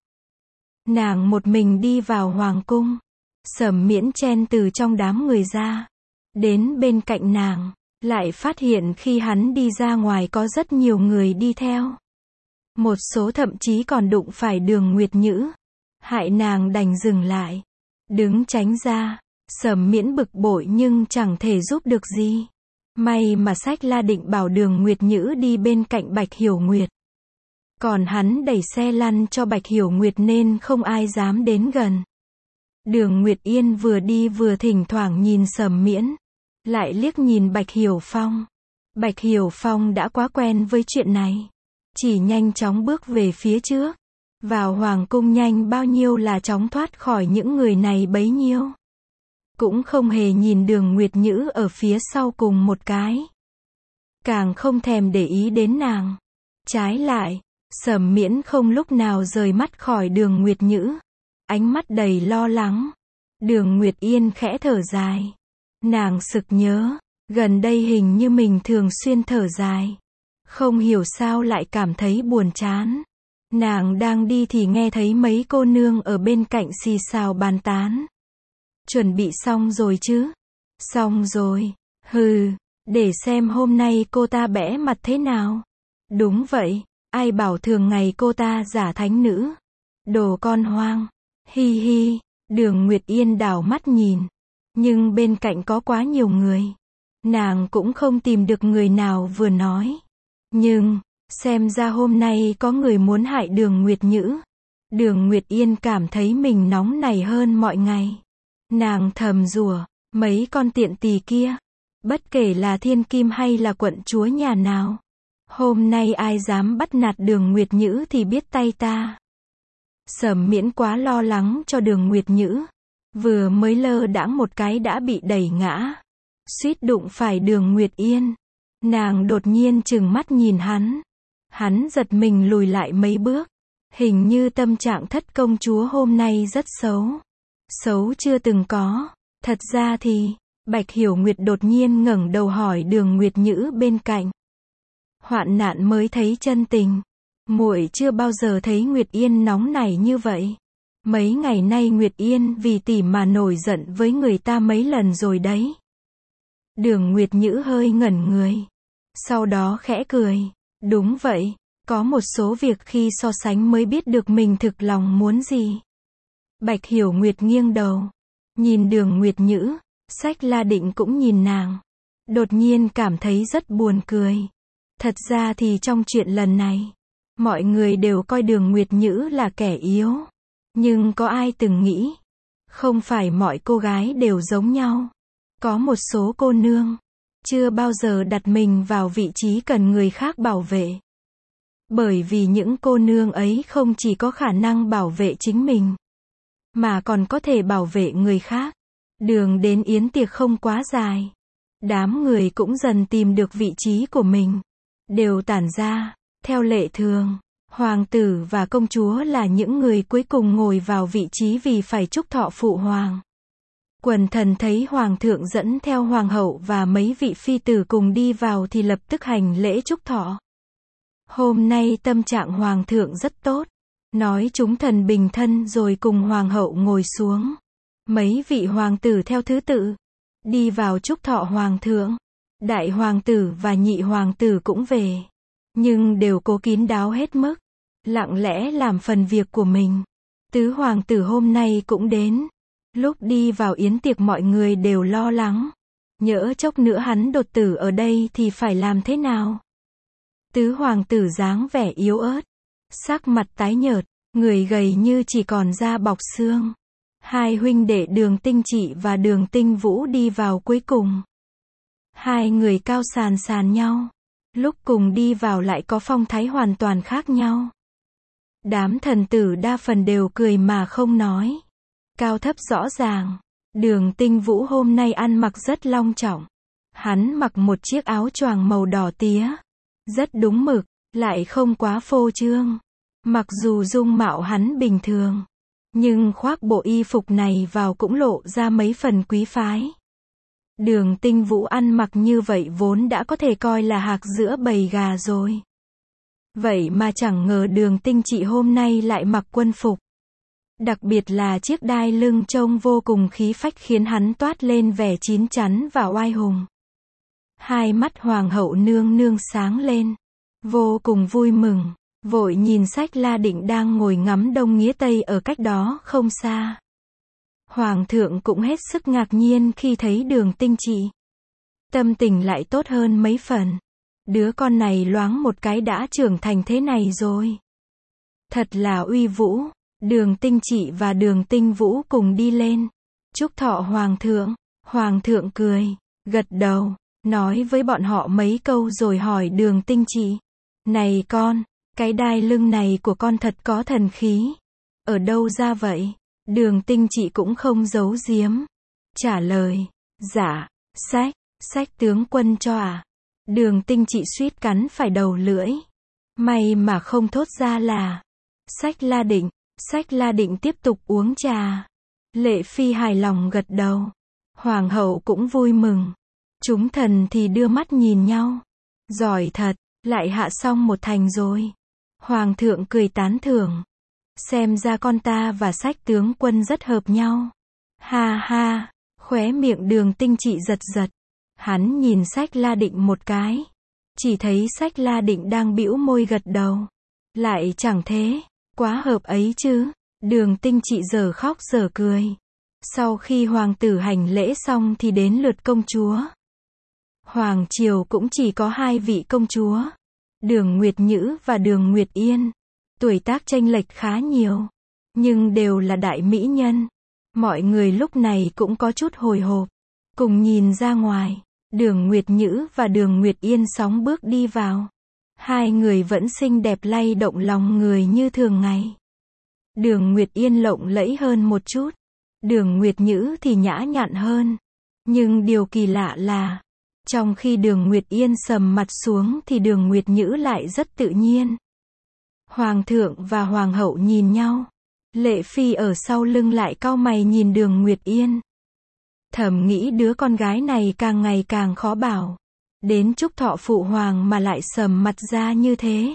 Nàng một mình đi vào hoàng cung. Sầm Miễn chen từ trong đám người ra. Đến bên cạnh nàng, lại phát hiện khi hắn đi ra ngoài có rất nhiều người đi theo. Một số thậm chí còn đụng phải Đường Nguyệt Nhữ. Hại nàng đành dừng lại. Đứng tránh ra. Sầm Miễn bực bội nhưng chẳng thể giúp được gì. May mà Sách La định bảo Đường Nguyệt Nhữ đi bên cạnh Bạch Hiểu Nguyệt. Còn hắn đẩy xe lăn cho Bạch Hiểu Nguyệt nên không ai dám đến gần. Đường Nguyệt Yên vừa đi vừa thỉnh thoảng nhìn Sầm Miễn. Lại liếc nhìn Bạch Hiểu Phong. Bạch Hiểu Phong đã quá quen với chuyện này. Chỉ nhanh chóng bước về phía trước. Vào hoàng cung nhanh bao nhiêu là chóng thoát khỏi những người này bấy nhiêu. Cũng không hề nhìn Đường Nguyệt Nhữ ở phía sau cùng một cái. Càng không thèm để ý đến nàng. Trái lại, Sầm Miễn không lúc nào rời mắt khỏi Đường Nguyệt Nhữ. Ánh mắt đầy lo lắng. Đường Nguyệt Yên khẽ thở dài. Nàng sực nhớ, gần đây hình như mình thường xuyên thở dài. Không hiểu sao lại cảm thấy buồn chán. Nàng đang đi thì nghe thấy mấy cô nương ở bên cạnh xì xào bàn tán. Chuẩn bị xong rồi chứ? Xong rồi. Hừ, để xem hôm nay cô ta bẽ mặt thế nào. Đúng vậy, ai bảo thường ngày cô ta giả thánh nữ. Đồ con hoang. Hi hi, Đường Nguyệt Yên đảo mắt nhìn. Nhưng bên cạnh có quá nhiều người. Nàng cũng không tìm được người nào vừa nói. Nhưng, xem ra hôm nay có người muốn hại Đường Nguyệt Nhữ. Đường Nguyệt Yên cảm thấy mình nóng nảy hơn mọi ngày. Nàng thầm rủa, mấy con tiện tỳ kia. Bất kể là thiên kim hay là quận chúa nhà nào. Hôm nay ai dám bắt nạt Đường Nguyệt Nhữ thì biết tay ta. Sầm Miễn quá lo lắng cho Đường Nguyệt Nhữ. Vừa mới lơ đãng một cái đã bị đẩy ngã. Suýt đụng phải Đường Nguyệt Yên. Nàng đột nhiên trừng mắt nhìn hắn. Hắn giật mình lùi lại mấy bước. Hình như tâm trạng thất công chúa hôm nay rất xấu. Xấu chưa từng có. Thật ra thì, Bạch Hiểu Nguyệt đột nhiên ngẩng đầu hỏi Đường Nguyệt Nhữ bên cạnh. Hoạn nạn mới thấy chân tình. Muội chưa bao giờ thấy Nguyệt Yên nóng nảy như vậy. Mấy ngày nay Nguyệt Yên vì tỷ mà nổi giận với người ta mấy lần rồi đấy. Đường Nguyệt Nhữ hơi ngẩn người. Sau đó khẽ cười. Đúng vậy, có một số việc khi so sánh mới biết được mình thực lòng muốn gì. Bạch Hiểu Nguyệt nghiêng đầu. Nhìn Đường Nguyệt Nhữ. Sách La Định cũng nhìn nàng. Đột nhiên cảm thấy rất buồn cười. Thật ra thì trong chuyện lần này, mọi người đều coi Đường Nguyệt Nhữ là kẻ yếu. Nhưng có ai từng nghĩ, không phải mọi cô gái đều giống nhau. Có một số cô nương, chưa bao giờ đặt mình vào vị trí cần người khác bảo vệ. Bởi vì những cô nương ấy không chỉ có khả năng bảo vệ chính mình, mà còn có thể bảo vệ người khác. Đường đến yến tiệc không quá dài. Đám người cũng dần tìm được vị trí của mình. Đều tản ra. Theo lệ thường, hoàng tử và công chúa là những người cuối cùng ngồi vào vị trí vì phải chúc thọ phụ hoàng. Quần thần thấy hoàng thượng dẫn theo hoàng hậu và mấy vị phi tử cùng đi vào thì lập tức hành lễ chúc thọ. Hôm nay tâm trạng hoàng thượng rất tốt. Nói chúng thần bình thân rồi cùng hoàng hậu ngồi xuống. Mấy vị hoàng tử theo thứ tự đi vào chúc thọ hoàng thượng. Đại hoàng tử và nhị hoàng tử cũng về. Nhưng đều cố kín đáo hết mức. Lặng lẽ làm phần việc của mình. Tứ hoàng tử hôm nay cũng đến. Lúc đi vào yến tiệc mọi người đều lo lắng. Nhỡ chốc nữa hắn đột tử ở đây thì phải làm thế nào? Tứ hoàng tử dáng vẻ yếu ớt. Sắc mặt tái nhợt. Người gầy như chỉ còn da bọc xương. Hai huynh đệ Đường Tinh Trị và Đường Tinh Vũ đi vào cuối cùng. Hai người cao sàn sàn nhau. lúc cùng đi vào lại có phong thái hoàn toàn khác nhau. Đám thần tử đa phần đều cười mà không nói. Cao thấp rõ ràng. Đường Tinh Vũ hôm nay ăn mặc rất long trọng. Hắn mặc một chiếc áo choàng màu đỏ tía. Rất đúng mực, lại không quá phô trương. Mặc dù dung mạo hắn bình thường, nhưng khoác bộ y phục này vào cũng lộ ra mấy phần quý phái. Đường Tinh Vũ ăn mặc như vậy vốn đã có thể coi là hạc giữa bầy gà rồi. Vậy mà chẳng ngờ Đường Tinh chị hôm nay lại mặc quân phục. Đặc biệt là chiếc đai lưng trông vô cùng khí phách khiến hắn toát lên vẻ chín chắn và oai hùng. Hai mắt hoàng hậu nương nương sáng lên, vô cùng vui mừng, vội nhìn Sách La Định đang ngồi ngắm Đông Nghĩa Tây ở cách đó không xa. Hoàng thượng cũng hết sức ngạc nhiên khi thấy Đường Tinh chị. Tâm tình lại tốt hơn mấy phần. Đứa con này loáng một cái đã trưởng thành thế này rồi. Thật là uy vũ. Đường Tinh chị và Đường Tinh Vũ cùng đi lên. Chúc thọ hoàng thượng. Hoàng thượng cười, gật đầu, nói với bọn họ mấy câu rồi hỏi Đường Tinh chị. Này con, cái đai lưng này của con thật có thần khí. Ở đâu ra vậy? Đường Tinh chị cũng không giấu giếm. Trả lời, dạ, sách, sách tướng quân cho à? Đường Tinh chị suýt cắn phải đầu lưỡi. May mà không thốt ra là Sách La Định. Sách La Định tiếp tục uống trà. Lệ Phi hài lòng gật đầu. Hoàng hậu cũng vui mừng. Chúng thần thì đưa mắt nhìn nhau. Giỏi thật, lại hạ xong một thành rồi. Hoàng thượng cười tán thưởng. Xem ra con ta và Sách tướng quân rất hợp nhau. Ha ha, khóe miệng Đường Tinh chị giật giật. Hắn nhìn Sách La Định một cái. Chỉ thấy Sách La Định đang bĩu môi gật đầu. Lại chẳng thế, quá hợp ấy chứ. Đường Tinh chị giờ khóc giờ cười. Sau khi hoàng tử hành lễ xong thì đến lượt công chúa. Hoàng triều cũng chỉ có hai vị công chúa. Đường Nguyệt Nhữ và Đường Nguyệt Yên. Tuổi tác chênh lệch khá nhiều, nhưng đều là đại mỹ nhân. Mọi người lúc này cũng có chút hồi hộp. Cùng nhìn ra ngoài, Đường Nguyệt Nhữ và Đường Nguyệt Yên sóng bước đi vào. Hai người vẫn xinh đẹp lay động lòng người như thường ngày. Đường Nguyệt Yên lộng lẫy hơn một chút. Đường Nguyệt Nhữ thì nhã nhặn hơn. Nhưng điều kỳ lạ là, trong khi Đường Nguyệt Yên sầm mặt xuống thì Đường Nguyệt Nhữ lại rất tự nhiên. Hoàng thượng và hoàng hậu nhìn nhau. Lệ Phi ở sau lưng lại cau mày nhìn Đường Nguyệt Yên. Thầm nghĩ đứa con gái này càng ngày càng khó bảo. Đến chúc thọ phụ hoàng mà lại sầm mặt ra như thế.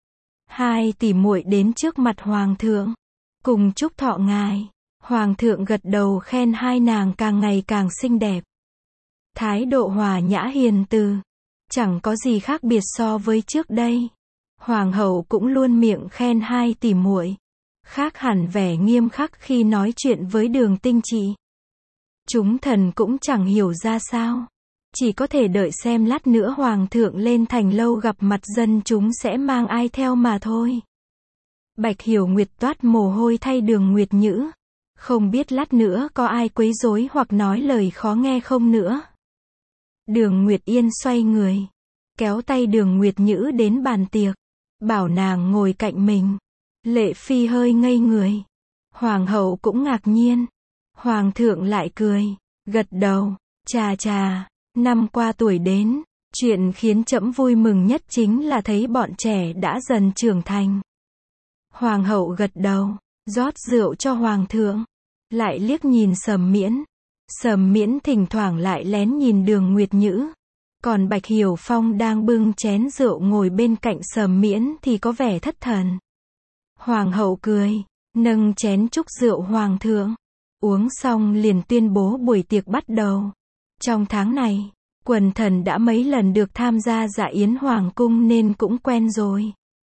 Hai tỷ muội đến trước mặt hoàng thượng. Cùng chúc thọ ngài. Hoàng thượng gật đầu khen hai nàng càng ngày càng xinh đẹp. Thái độ hòa nhã hiền từ. Chẳng có gì khác biệt so với trước đây. Hoàng hậu cũng luôn miệng khen hai tỷ muội. Khác hẳn vẻ nghiêm khắc khi nói chuyện với Đường Tinh chị. Chúng thần cũng chẳng hiểu ra sao. Chỉ có thể đợi xem lát nữa hoàng thượng lên thành lâu gặp mặt dân chúng sẽ mang ai theo mà thôi. Bạch Hiểu Nguyệt toát mồ hôi thay Đường Nguyệt Nhữ. Không biết lát nữa có ai quấy rối hoặc nói lời khó nghe không nữa. Đường Nguyệt Yên xoay người, kéo tay Đường Nguyệt Nhữ đến bàn tiệc, bảo nàng ngồi cạnh mình. Lệ Phi hơi ngây người. Hoàng hậu cũng ngạc nhiên. Hoàng thượng lại cười, gật đầu, chà chà, năm qua tuổi đến, chuyện khiến trẫm vui mừng nhất chính là thấy bọn trẻ đã dần trưởng thành. Hoàng hậu gật đầu, rót rượu cho hoàng thượng, lại liếc nhìn Sầm Miễn. Sầm Miễn thỉnh thoảng lại lén nhìn Đường Nguyệt Nhữ. Còn Bạch Hiểu Phong đang bưng chén rượu ngồi bên cạnh Sầm Miễn thì có vẻ thất thần. Hoàng hậu cười, nâng chén chúc rượu hoàng thượng. Uống xong liền tuyên bố buổi tiệc bắt đầu. Trong tháng này, quần thần đã mấy lần được tham gia dạ yến hoàng cung nên cũng quen rồi.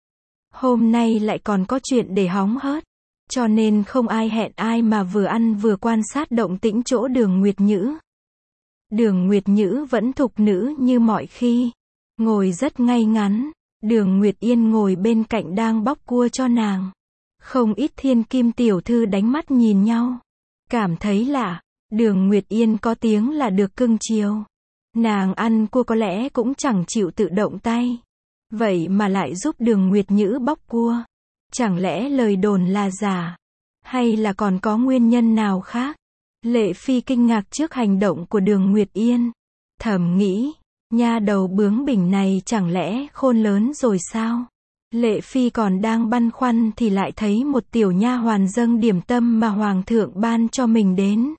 Hôm nay lại còn có chuyện để hóng hớt, cho nên không ai hẹn ai mà vừa ăn vừa quan sát động tĩnh chỗ Đường Nguyệt Nhữ. Đường Nguyệt Nhữ vẫn thục nữ như mọi khi, ngồi rất ngay ngắn. Đường Nguyệt Yên ngồi bên cạnh đang bóc cua cho nàng. Không ít thiên kim tiểu thư đánh mắt nhìn nhau, cảm thấy lạ. Đường Nguyệt Yên có tiếng là được cưng chiều, Nàng ăn cua có lẽ cũng chẳng chịu tự động tay. Vậy mà lại giúp Đường Nguyệt Nhữ bóc cua. Chẳng lẽ lời đồn là giả? Hay là còn có nguyên nhân nào khác? Lệ Phi kinh ngạc trước hành động của Đường Nguyệt Yên. Thầm nghĩ, nha đầu bướng bỉnh này chẳng lẽ khôn lớn rồi sao? Lệ Phi còn đang băn khoăn thì lại thấy một tiểu nha hoàn dâng điểm tâm mà Hoàng thượng ban cho mình đến.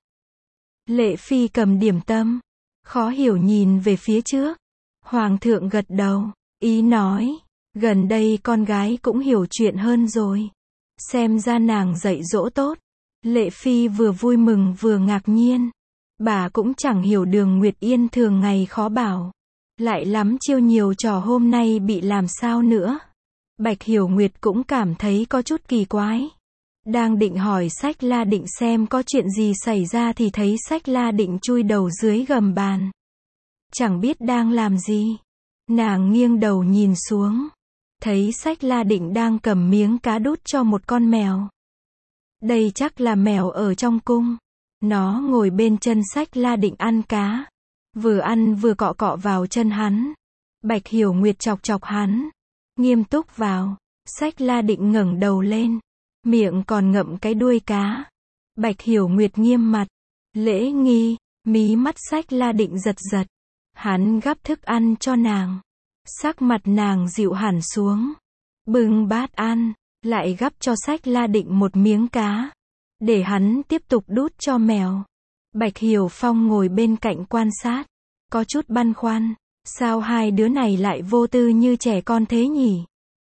Lệ Phi cầm điểm tâm, khó hiểu nhìn về phía trước. Hoàng thượng gật đầu, ý nói, gần đây con gái cũng hiểu chuyện hơn rồi. Xem ra nàng dạy dỗ tốt. Lệ Phi vừa vui mừng vừa ngạc nhiên. Bà cũng chẳng hiểu Đường Nguyệt Yên thường ngày khó bảo. Lại lắm chiêu nhiều trò hôm nay bị làm sao nữa. Bạch Hiểu Nguyệt cũng cảm thấy có chút kỳ quái. Đang định hỏi Sách La Định xem có chuyện gì xảy ra thì thấy Sách La Định chui đầu dưới gầm bàn. Chẳng biết đang làm gì. Nàng nghiêng đầu nhìn xuống. Thấy Sách La Định đang cầm miếng cá đút cho một con mèo. Đây chắc là mèo ở trong cung. Nó ngồi bên chân Sách La Định ăn cá. Vừa ăn vừa cọ cọ vào chân hắn. Bạch Hiểu Nguyệt chọc chọc hắn. Nghiêm túc vào. Sách La Định ngẩng đầu lên. Miệng còn ngậm cái đuôi cá. Bạch Hiểu Nguyệt nghiêm mặt. Lễ nghi. Mí mắt Sách La Định giật giật. Hắn gắp thức ăn cho nàng. Sắc mặt nàng dịu hẳn xuống. Bưng bát ăn. Lại gắp cho Sách La Định một miếng cá. Để hắn tiếp tục đút cho mèo. Bạch Hiểu Phong ngồi bên cạnh quan sát. Có chút băn khoăn. Sao hai đứa này lại vô tư như trẻ con thế nhỉ?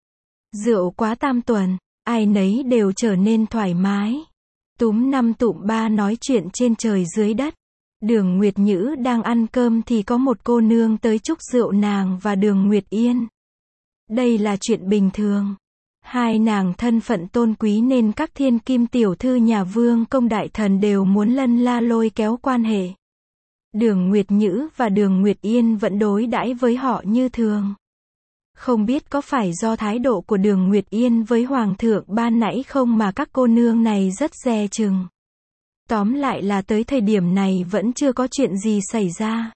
Rượu quá tam tuần. Ai nấy đều trở nên thoải mái. Túm năm tụm ba nói chuyện trên trời dưới đất. Đường Nguyệt Nhữ đang ăn cơm thì có một cô nương tới chúc rượu nàng và Đường Nguyệt Yên. Đây là chuyện bình thường. Hai nàng thân phận tôn quý nên các thiên kim tiểu thư nhà vương công đại thần đều muốn lân la lôi kéo quan hệ. Đường Nguyệt Nhữ và Đường Nguyệt Yên vẫn đối đãi với họ như thường. Không biết có phải do thái độ của Đường Nguyệt Yên với Hoàng thượng ban nãy không mà các cô nương này rất dè chừng. Tóm lại là tới thời điểm này vẫn chưa có chuyện gì xảy ra.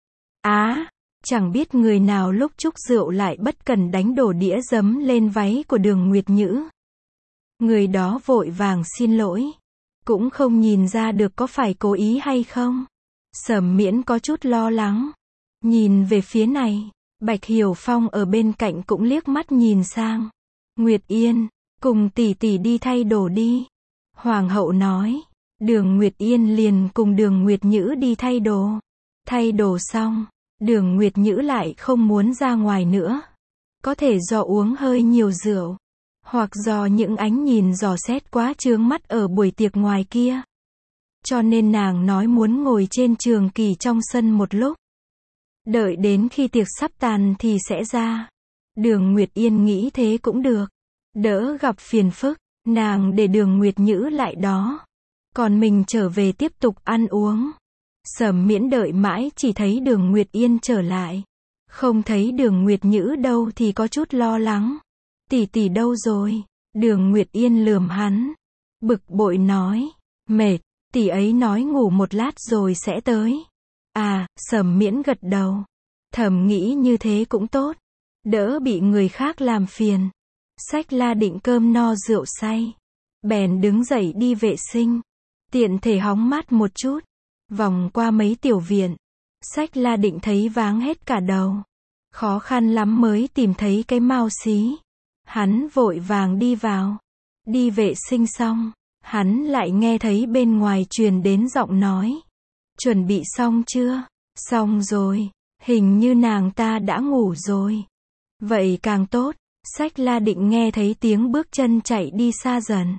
Á, à, chẳng biết người nào lúc chúc rượu lại bất cần đánh đổ đĩa giấm lên váy của Đường Nguyệt Nhữ. Người đó vội vàng xin lỗi. Cũng không nhìn ra được có phải cố ý hay không. Sầm Miễn có chút lo lắng. Nhìn về phía này, Bạch Hiểu Phong ở bên cạnh cũng liếc mắt nhìn sang. Nguyệt Yên, cùng tỷ tỷ đi thay đồ đi. Hoàng hậu nói. Đường Nguyệt Yên liền cùng Đường Nguyệt Nhữ đi thay đồ. Thay đồ xong, Đường Nguyệt Nhữ lại không muốn ra ngoài nữa. Có thể do uống hơi nhiều rượu, hoặc do những ánh nhìn dò xét quá chướng mắt ở buổi tiệc ngoài kia. Cho nên nàng nói muốn ngồi trên trường kỳ trong sân một lúc. Đợi đến khi tiệc sắp tàn thì sẽ ra. Đường Nguyệt Yên nghĩ thế cũng được. Đỡ gặp phiền phức, nàng để Đường Nguyệt Nhữ lại đó. Còn mình trở về tiếp tục ăn uống. Sầm Miễn đợi mãi chỉ thấy Đường Nguyệt Yên trở lại. Không thấy Đường Nguyệt Nhữ đâu thì có chút lo lắng. Tỷ tỷ đâu rồi? Đường Nguyệt Yên lườm hắn. Bực bội nói. Mệt, tỷ ấy nói ngủ một lát rồi sẽ tới. À, Sầm Miễn gật đầu. Thầm nghĩ như thế cũng tốt. Đỡ bị người khác làm phiền. Sách La Định cơm no rượu say. Bèn đứng dậy đi vệ sinh. Tiện thể hóng mát một chút. Vòng qua mấy tiểu viện. Sách La Định thấy váng hết cả đầu. Khó khăn lắm mới tìm thấy cái mao xí. Hắn vội vàng đi vào. Đi vệ sinh xong, hắn lại nghe thấy bên ngoài truyền đến giọng nói. Chuẩn bị xong chưa? Xong rồi. Hình như nàng ta đã ngủ rồi. Vậy càng tốt. Sách La Định nghe thấy tiếng bước chân chạy đi xa dần.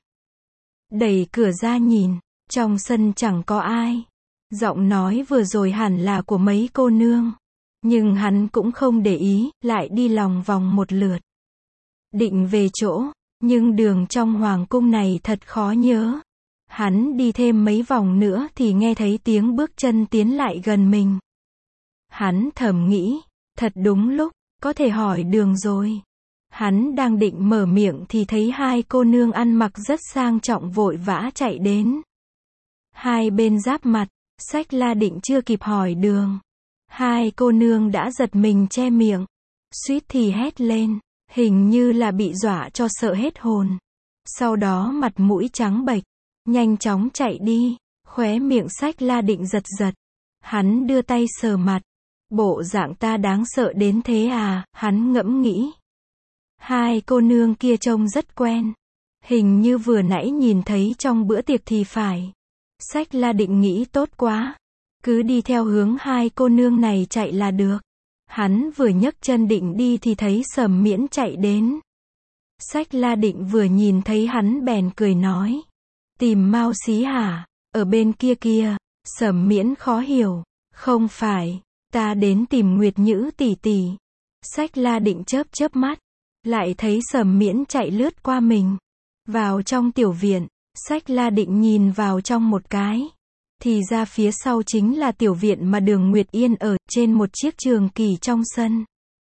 Đẩy cửa ra nhìn. Trong sân chẳng có ai. Giọng nói vừa rồi hẳn là của mấy cô nương. Nhưng hắn cũng không để ý, lại đi lòng vòng một lượt. Định về chỗ, nhưng đường trong hoàng cung này thật khó nhớ. Hắn đi thêm mấy vòng nữa thì nghe thấy tiếng bước chân tiến lại gần mình. Hắn thầm nghĩ, thật đúng lúc, có thể hỏi đường rồi. Hắn đang định mở miệng thì thấy hai cô nương ăn mặc rất sang trọng vội vã chạy đến. Hai bên giáp mặt, Sách La Định chưa kịp hỏi đường. Hai cô nương đã giật mình che miệng, suýt thì hét lên, hình như là bị dọa cho sợ hết hồn. Sau đó mặt mũi trắng bệch, nhanh chóng chạy đi, khóe miệng Sách La Định giật giật. Hắn đưa tay sờ mặt, bộ dạng ta đáng sợ đến thế à, hắn ngẫm nghĩ. Hai cô nương kia trông rất quen, hình như vừa nãy nhìn thấy trong bữa tiệc thì phải. Sách La Định nghĩ tốt quá, cứ đi theo hướng hai cô nương này chạy là được. Hắn vừa nhấc chân định đi thì thấy Sầm Miễn chạy đến. Sách La Định vừa nhìn thấy hắn bèn cười nói, tìm Mao Xí hả, ở bên kia kia. Sầm Miễn khó hiểu, không phải, ta đến tìm Nguyệt Nhữ tỷ tỷ. Sách La Định chớp chớp mắt, lại thấy Sầm Miễn chạy lướt qua mình, vào trong tiểu viện. Sách La Định nhìn vào trong một cái, thì ra phía sau chính là tiểu viện mà Đường Nguyệt Yên ở, trên một chiếc trường kỳ trong sân.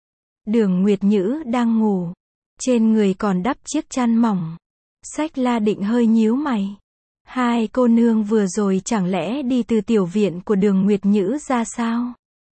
Đường Nguyệt Nhữ đang ngủ, trên người còn đắp chiếc chăn mỏng. Sách La Định hơi nhíu mày. Hai cô nương vừa rồi chẳng lẽ đi từ tiểu viện của Đường Nguyệt Nhữ ra sao?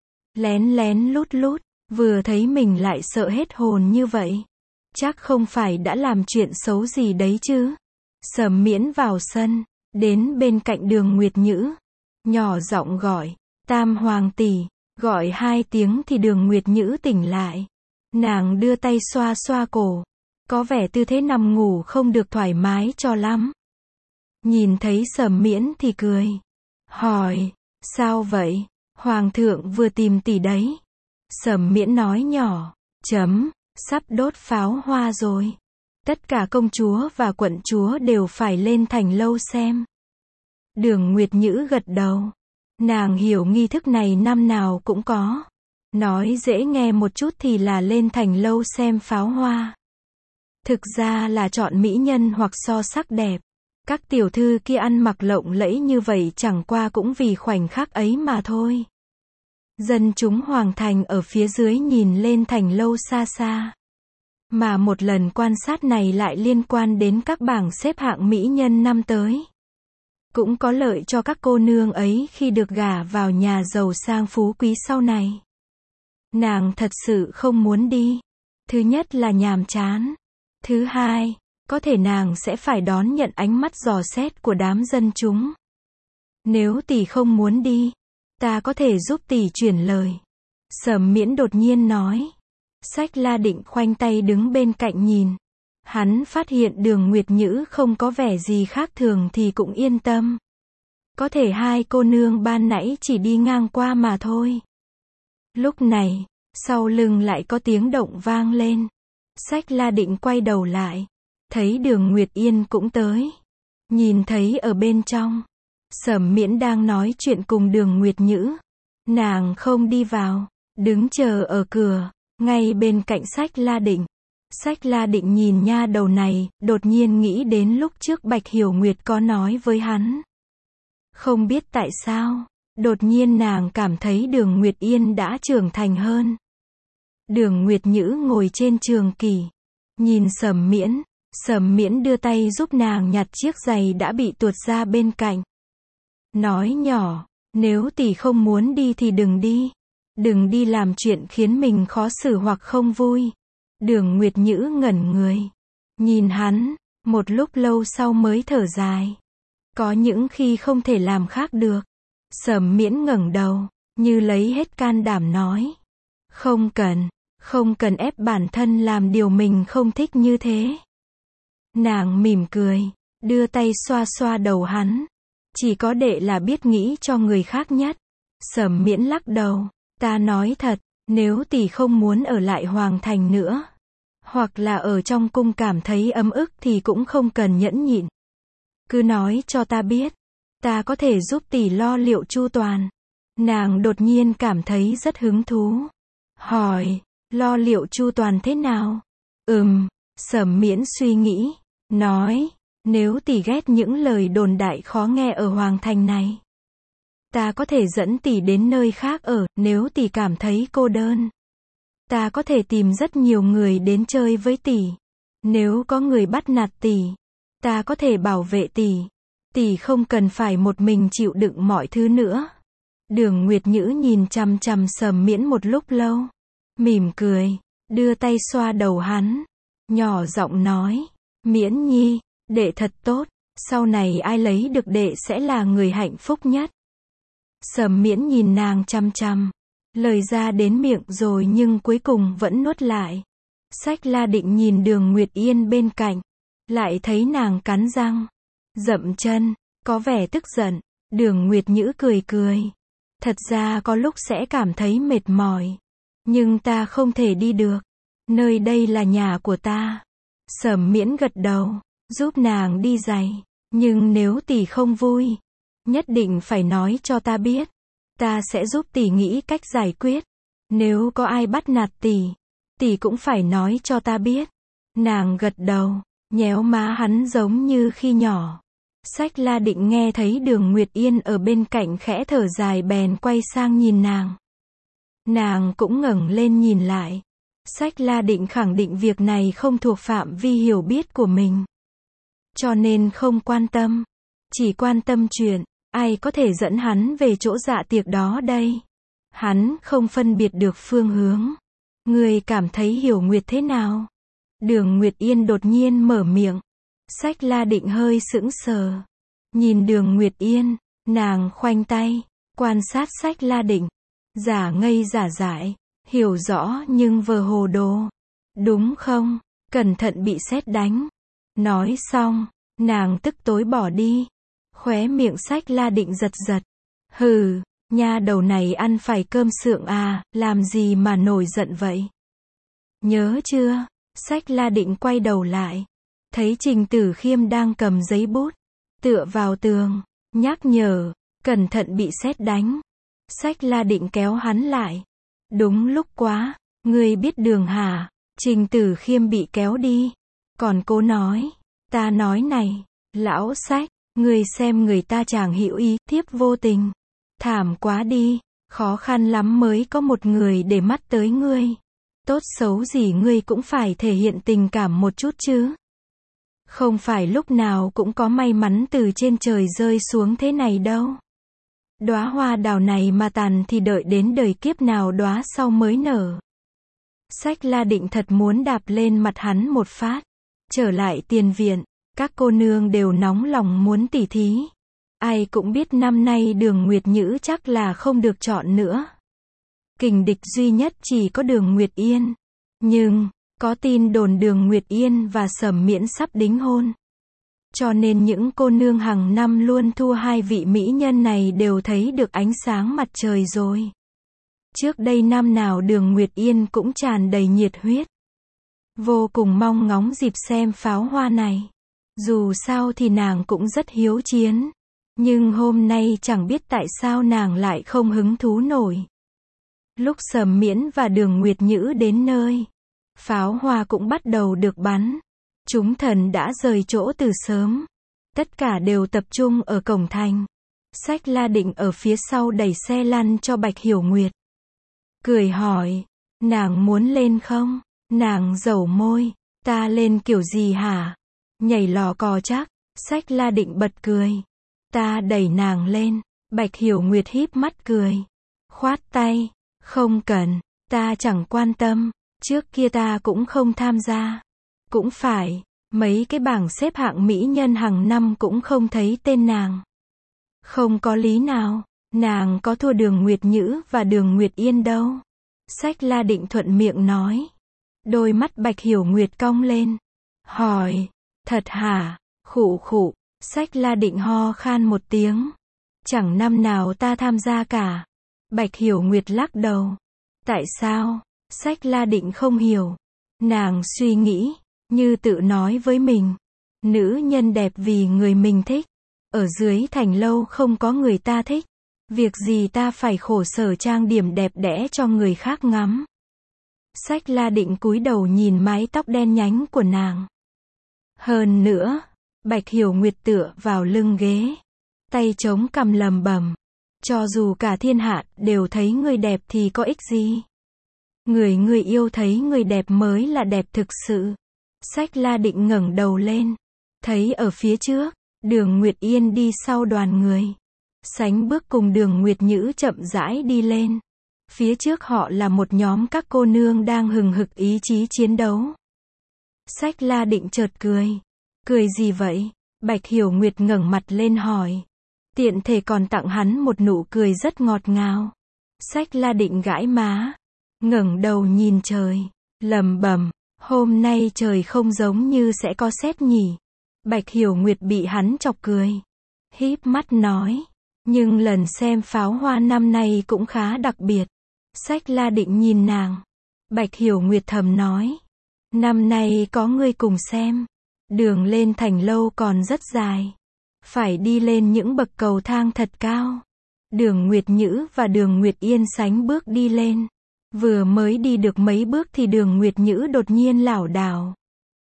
Lén lén lút lút, vừa thấy mình lại sợ hết hồn như vậy. Chắc không phải đã làm chuyện xấu gì đấy chứ? Sầm Miễn vào sân, đến bên cạnh Đường Nguyệt Nhữ, nhỏ giọng gọi, Tam Hoàng tỷ, gọi hai tiếng thì Đường Nguyệt Nhữ tỉnh lại. Nàng đưa tay xoa xoa cổ, có vẻ tư thế nằm ngủ không được thoải mái cho lắm. Nhìn thấy Sầm Miễn thì cười, hỏi, sao vậy, Hoàng thượng vừa tìm tỷ đấy. Sầm Miễn nói nhỏ, chấm, sắp đốt pháo hoa rồi. Tất cả công chúa và quận chúa đều phải lên thành lâu xem. Đường Nguyệt Nhữ gật đầu. Nàng hiểu nghi thức này năm nào cũng có. Nói dễ nghe một chút thì là lên thành lâu xem pháo hoa. Thực ra là chọn mỹ nhân hoặc so sắc đẹp. Các tiểu thư kia ăn mặc lộng lẫy như vậy chẳng qua cũng vì khoảnh khắc ấy mà thôi. Dân chúng hoàng thành ở phía dưới nhìn lên thành lâu xa xa. Mà một lần quan sát này lại liên quan đến các bảng xếp hạng mỹ nhân năm tới. Cũng có lợi cho các cô nương ấy khi được gả vào nhà giàu sang phú quý sau này. Nàng thật sự không muốn đi. Thứ nhất là nhàm chán. Thứ hai, có thể nàng sẽ phải đón nhận ánh mắt dò xét của đám dân chúng. Nếu tỷ không muốn đi, ta có thể giúp tỷ chuyển lời. Sầm Miễn đột nhiên nói. Sách La Định khoanh tay đứng bên cạnh nhìn. Hắn phát hiện Đường Nguyệt Nhữ không có vẻ gì khác thường thì cũng yên tâm. Có thể hai cô nương ban nãy chỉ đi ngang qua mà thôi. Lúc này, sau lưng lại có tiếng động vang lên. Sách La Định quay đầu lại, thấy Đường Nguyệt Yên cũng tới. Nhìn thấy ở bên trong, Sầm Miễn đang nói chuyện cùng Đường Nguyệt Nhữ. Nàng không đi vào, đứng chờ ở cửa, ngay bên cạnh Sách La Định. Sách La Định nhìn nha đầu này, đột nhiên nghĩ đến lúc trước Bạch Hiểu Nguyệt có nói với hắn. Không biết tại sao, đột nhiên nàng cảm thấy Đường Nguyệt Yên đã trưởng thành hơn. Đường Nguyệt Nhữ ngồi trên trường kỷ, nhìn Sầm Miễn. Sầm Miễn đưa tay giúp nàng nhặt chiếc giày đã bị tuột ra bên cạnh. Nói nhỏ, nếu tỷ không muốn đi thì đừng đi. Đừng đi làm chuyện khiến mình khó xử hoặc không vui. Đường Nguyệt Nhữ ngẩn người, nhìn hắn, một lúc lâu sau mới thở dài. Có những khi không thể làm khác được. Sầm Miễn ngẩng đầu, như lấy hết can đảm nói. Không cần, không cần ép bản thân làm điều mình không thích như thế. Nàng mỉm cười, đưa tay xoa xoa đầu hắn. Chỉ có đệ là biết nghĩ cho người khác nhất. Sầm Miễn lắc đầu, ta nói thật, nếu tỷ không muốn ở lại hoàng thành nữa, hoặc là ở trong cung cảm thấy ấm ức thì cũng không cần nhẫn nhịn. Cứ nói cho ta biết, ta có thể giúp tỷ lo liệu chu toàn. Nàng đột nhiên cảm thấy rất hứng thú. Hỏi, lo liệu chu toàn thế nào? Ừm, Sầm Miễn suy nghĩ, nói, nếu tỷ ghét những lời đồn đại khó nghe ở hoàng thành này, ta có thể dẫn tỷ đến nơi khác ở, nếu tỷ cảm thấy cô đơn. Ta có thể tìm rất nhiều người đến chơi với tỷ. Nếu có người bắt nạt tỷ, ta có thể bảo vệ tỷ. Tỷ không cần phải một mình chịu đựng mọi thứ nữa. Đường Nguyệt Nhữ nhìn chằm chằm Sầm Miễn một lúc lâu, mỉm cười, đưa tay xoa đầu hắn, nhỏ giọng nói, Miễn nhi, đệ thật tốt, sau này ai lấy được đệ sẽ là người hạnh phúc nhất. Sầm Miễn nhìn nàng chằm chằm, lời ra đến miệng rồi nhưng cuối cùng vẫn nuốt lại. Sách La định nhìn Đường Nguyệt Yên bên cạnh, lại thấy nàng cắn răng, dậm chân, có vẻ tức giận. Đường Nguyệt Nhữ cười cười, thật ra có lúc sẽ cảm thấy mệt mỏi, nhưng ta không thể đi được, nơi đây là nhà của ta. Sầm Miễn gật đầu, giúp nàng đi giày, nhưng nếu tỷ không vui, nhất định phải nói cho ta biết, ta sẽ giúp tỷ nghĩ cách giải quyết. Nếu có ai bắt nạt tỷ, tỷ cũng phải nói cho ta biết. Nàng gật đầu, nhéo má hắn giống như khi nhỏ. Sách La định nghe thấy Đường Nguyệt Yên ở bên cạnh khẽ thở dài bèn quay sang nhìn nàng. Nàng cũng ngẩng lên nhìn lại. Sách La định khẳng định việc này không thuộc phạm vi hiểu biết của mình, cho nên không quan tâm, chỉ quan tâm chuyện, ai có thể dẫn hắn về chỗ dạ tiệc đó đây. Hắn không phân biệt được phương hướng. Ngươi cảm thấy Hiểu Nguyệt thế nào? Đường Nguyệt Yên đột nhiên mở miệng. Sách La định hơi sững sờ, nhìn Đường Nguyệt Yên, nàng khoanh tay, quan sát Sách La định, giả ngây giả dại, hiểu rõ nhưng vờ hồ đồ. Đúng không? Cẩn thận bị sét đánh. Nói xong, nàng tức tối bỏ đi. Khóe miệng Sách La định giật giật. Hừ, nha đầu này ăn phải cơm sượng à, làm gì mà nổi giận vậy? Nhớ chưa? Sách La định quay đầu lại, thấy Trình Tử Khiêm đang cầm giấy bút, tựa vào tường, nhắc nhở, cẩn thận bị sét đánh. Sách La định kéo hắn lại. Đúng lúc quá, ngươi biết đường hả? Trình Tử Khiêm bị kéo đi, còn cố nói, ta nói này, lão Sách, ngươi xem người ta chàng hữu ý, tiếp vô tình. Thảm quá đi, khó khăn lắm mới có một người để mắt tới ngươi. Tốt xấu gì ngươi cũng phải thể hiện tình cảm một chút chứ. Không phải lúc nào cũng có may mắn từ trên trời rơi xuống thế này đâu. Đóa hoa đào này mà tàn thì đợi đến đời kiếp nào đóa sau mới nở. Sách La định thật muốn đạp lên mặt hắn một phát. Trở lại tiền viện, các cô nương đều nóng lòng muốn tỉ thí. Ai cũng biết năm nay Đường Nguyệt Nhữ chắc là không được chọn nữa. Kình địch duy nhất chỉ có Đường Nguyệt Yên. Nhưng, có tin đồn Đường Nguyệt Yên và Sầm Miễn sắp đính hôn. Cho nên những cô nương hàng năm luôn thua hai vị mỹ nhân này đều thấy được ánh sáng mặt trời rồi. Trước đây năm nào Đường Nguyệt Yên cũng tràn đầy nhiệt huyết, vô cùng mong ngóng dịp xem pháo hoa này. Dù sao thì nàng cũng rất hiếu chiến. Nhưng hôm nay chẳng biết tại sao nàng lại không hứng thú nổi. Lúc Sầm Miễn và Đường Nguyệt Nhữ đến nơi, pháo hoa cũng bắt đầu được bắn. Chúng thần đã rời chỗ từ sớm. Tất cả đều tập trung ở cổng thành. Sách La định ở phía sau đẩy xe lăn cho Bạch Hiểu Nguyệt. Cười hỏi, nàng muốn lên không? Nàng dẩu môi, ta lên kiểu gì hả? Nhảy lò cò chắc. Sách La định bật cười. Ta đẩy nàng lên. Bạch Hiểu Nguyệt híp mắt cười, khoát tay, không cần, ta chẳng quan tâm, trước kia ta cũng không tham gia. Cũng phải, mấy cái bảng xếp hạng mỹ nhân hàng năm cũng không thấy tên nàng. Không có lý nào, nàng có thua Đường Nguyệt Nhữ và Đường Nguyệt Yên đâu. Sách La định thuận miệng nói. Đôi mắt Bạch Hiểu Nguyệt cong lên, hỏi, thật hả? Khụ khụ. Sách La định ho khan một tiếng. Chẳng năm nào ta tham gia cả. Bạch Hiểu Nguyệt lắc đầu. Tại sao? Sách La định không hiểu. Nàng suy nghĩ, như tự nói với mình. Nữ nhân đẹp vì người mình thích. Ở dưới thành lâu không có người ta thích. Việc gì ta phải khổ sở trang điểm đẹp đẽ cho người khác ngắm. Sách La định cúi đầu nhìn mái tóc đen nhánh của nàng. Hơn nữa, Bạch Hiểu Nguyệt tựa vào lưng ghế, tay chống cằm lầm bầm. Cho dù cả thiên hạ đều thấy người đẹp thì có ích gì? Người người yêu thấy người đẹp mới là đẹp thực sự. Sách La định ngẩng đầu lên, thấy ở phía trước, Đường Nguyệt Yên đi sau đoàn người. Sánh Bước cùng Đường Nguyệt Nhữ chậm rãi đi lên. Phía trước họ là một nhóm các cô nương đang hừng hực ý chí chiến đấu. Sách La Định chợt cười. Cười gì vậy? Bạch Hiểu Nguyệt ngẩng mặt lên hỏi. Tiện thể còn tặng hắn một nụ cười rất ngọt ngào. Sách La Định gãi má, ngẩng đầu nhìn trời, lẩm bẩm, hôm nay trời không giống như sẽ có sét nhỉ. Bạch Hiểu Nguyệt bị hắn chọc cười, híp mắt nói, nhưng lần xem pháo hoa năm nay cũng khá đặc biệt. Sách La Định nhìn nàng. Bạch Hiểu Nguyệt thầm nói, năm nay có ngươi cùng xem. Đường lên thành lâu còn rất dài, phải đi lên những bậc cầu thang thật cao. Đường Nguyệt Nhữ và Đường Nguyệt Yên Sánh Bước đi lên. Vừa mới đi được mấy bước thì Đường Nguyệt Nhữ đột nhiên lảo đảo.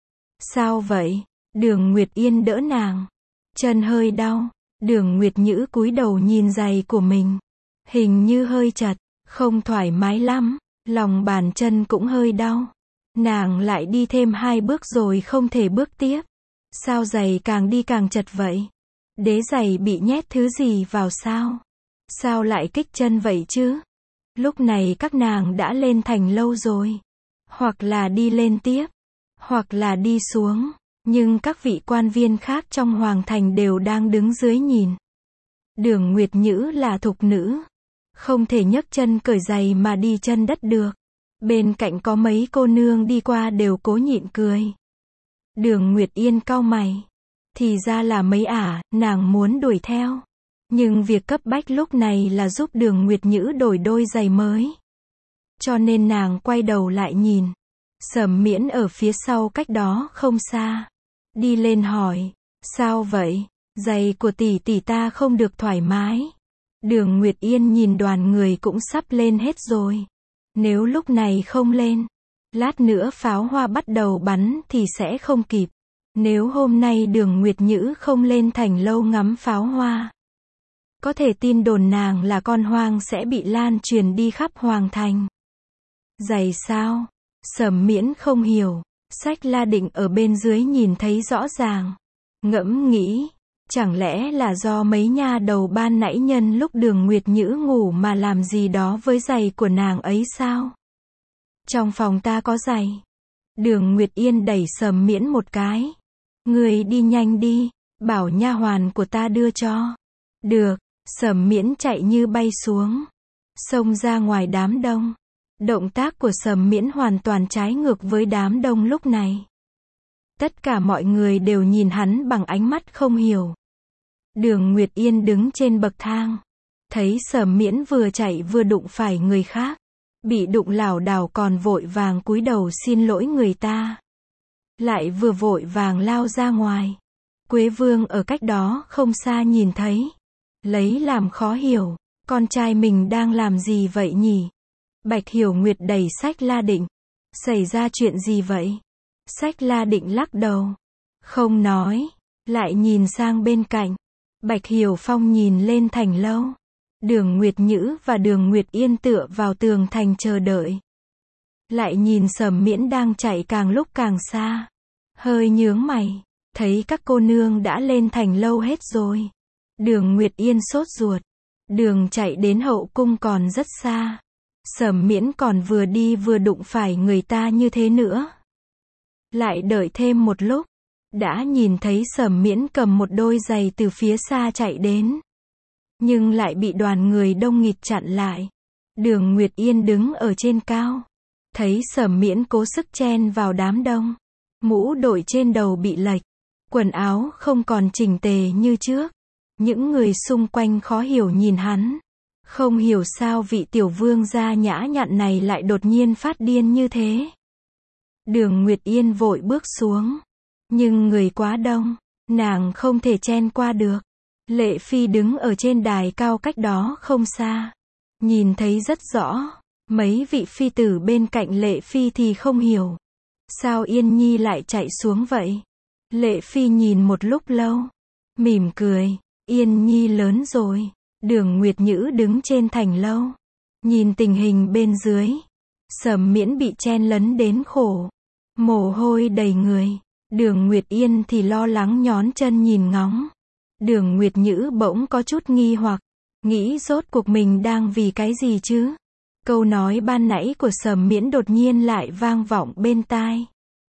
Sao vậy? Đường Nguyệt Yên đỡ nàng. Chân hơi đau. Đường Nguyệt Nhữ cúi đầu nhìn giày của mình. Hình như hơi chật, không thoải mái lắm, lòng bàn chân cũng hơi đau. Nàng lại đi thêm hai bước rồi không thể bước tiếp. Sao giày càng đi càng chật vậy? Đế giày bị nhét thứ gì vào sao? Sao lại kích chân vậy chứ? Lúc này các nàng đã lên thành lâu rồi. Hoặc là đi lên tiếp, hoặc là đi xuống. Nhưng các vị quan viên khác trong hoàng thành đều đang đứng dưới nhìn. Đường Nguyệt Nhữ là thục nữ, không thể nhấc chân cởi giày mà đi chân đất được. Bên cạnh có mấy cô nương đi qua đều cố nhịn cười. Đường Nguyệt Yên cau mày. Thì ra là mấy ả, nàng muốn đuổi theo. Nhưng việc cấp bách lúc này là giúp Đường Nguyệt Nhữ đổi đôi giày mới. Cho nên nàng quay đầu lại nhìn. Sầm Miễn ở phía sau cách đó không xa. Đi lên hỏi, sao vậy? Giày của tỷ tỷ ta không được thoải mái. Đường Nguyệt Yên nhìn đoàn người cũng sắp lên hết rồi. Nếu lúc này không lên, lát nữa pháo hoa bắt đầu bắn thì sẽ không kịp. Nếu hôm nay Đường Nguyệt Nhữ không lên thành lâu ngắm pháo hoa, có thể tin đồn nàng là con hoang sẽ bị lan truyền đi khắp hoàng thành. Giày sao? Sầm Miễn không hiểu. Sách La Định ở bên dưới nhìn thấy rõ ràng. Ngẫm nghĩ, chẳng lẽ là do mấy nha đầu ban nãy nhân lúc Đường Nguyệt Nhữ ngủ mà làm gì đó với giày của nàng ấy sao? Trong phòng ta có giày. Đường Nguyệt Yên đẩy Sầm Miễn một cái. Người đi nhanh đi, bảo nha hoàn của ta đưa cho. Được. Sầm Miễn chạy như bay xuống, xông ra ngoài đám đông. Động tác của Sầm Miễn hoàn toàn trái ngược với đám đông lúc này. Tất cả mọi người đều nhìn hắn bằng ánh mắt không hiểu. Đường Nguyệt Yên đứng trên bậc thang, thấy Sầm Miễn vừa chạy vừa đụng phải người khác, bị đụng lảo đảo còn vội vàng cúi đầu xin lỗi người ta, lại vừa vội vàng lao ra ngoài. Quế Vương ở cách đó không xa nhìn thấy, lấy làm khó hiểu, con trai mình đang làm gì vậy nhỉ? Bạch Hiểu Nguyệt đẩy Sách La Định. Xảy ra chuyện gì vậy? Sách La Định lắc đầu, không nói, lại nhìn sang bên cạnh. Bạch Hiểu Phong nhìn lên thành lâu. Đường Nguyệt Nhữ và Đường Nguyệt Yên tựa vào tường thành chờ đợi. Lại nhìn Sầm Miễn đang chạy càng lúc càng xa. Hơi nhướng mày, thấy các cô nương đã lên thành lâu hết rồi. Đường Nguyệt Yên sốt ruột. Đường chạy đến hậu cung còn rất xa. Sầm Miễn còn vừa đi vừa đụng phải người ta như thế nữa. Lại đợi thêm một lúc, đã nhìn thấy Sầm Miễn cầm một đôi giày từ phía xa chạy đến. Nhưng lại bị đoàn người đông nghịt chặn lại. Đường Nguyệt Yên đứng ở trên cao, thấy Sầm Miễn cố sức chen vào đám đông. Mũ đội trên đầu bị lệch, quần áo không còn chỉnh tề như trước. Những người xung quanh khó hiểu nhìn hắn. Không hiểu sao vị tiểu vương gia nhã nhặn này lại đột nhiên phát điên như thế. Đường Nguyệt Yên vội bước xuống. Nhưng người quá đông, nàng không thể chen qua được. Lệ Phi đứng ở trên đài cao cách đó không xa. Nhìn thấy rất rõ. Mấy vị phi tử bên cạnh Lệ Phi thì không hiểu. Sao Yên Nhi lại chạy xuống vậy? Lệ Phi nhìn một lúc lâu, mỉm cười. Yên Nhi lớn rồi. Đường Nguyệt Nhữ đứng trên thành lâu, nhìn tình hình bên dưới. Sầm Miễn bị chen lấn đến khổ, mồ hôi đầy người. Đường Nguyệt Yên thì lo lắng nhón chân nhìn ngóng. Đường Nguyệt Nhữ bỗng có chút nghi hoặc, Nghĩ rốt cuộc mình đang vì cái gì chứ? Câu nói ban nãy của Sầm Miễn đột nhiên lại vang vọng bên tai.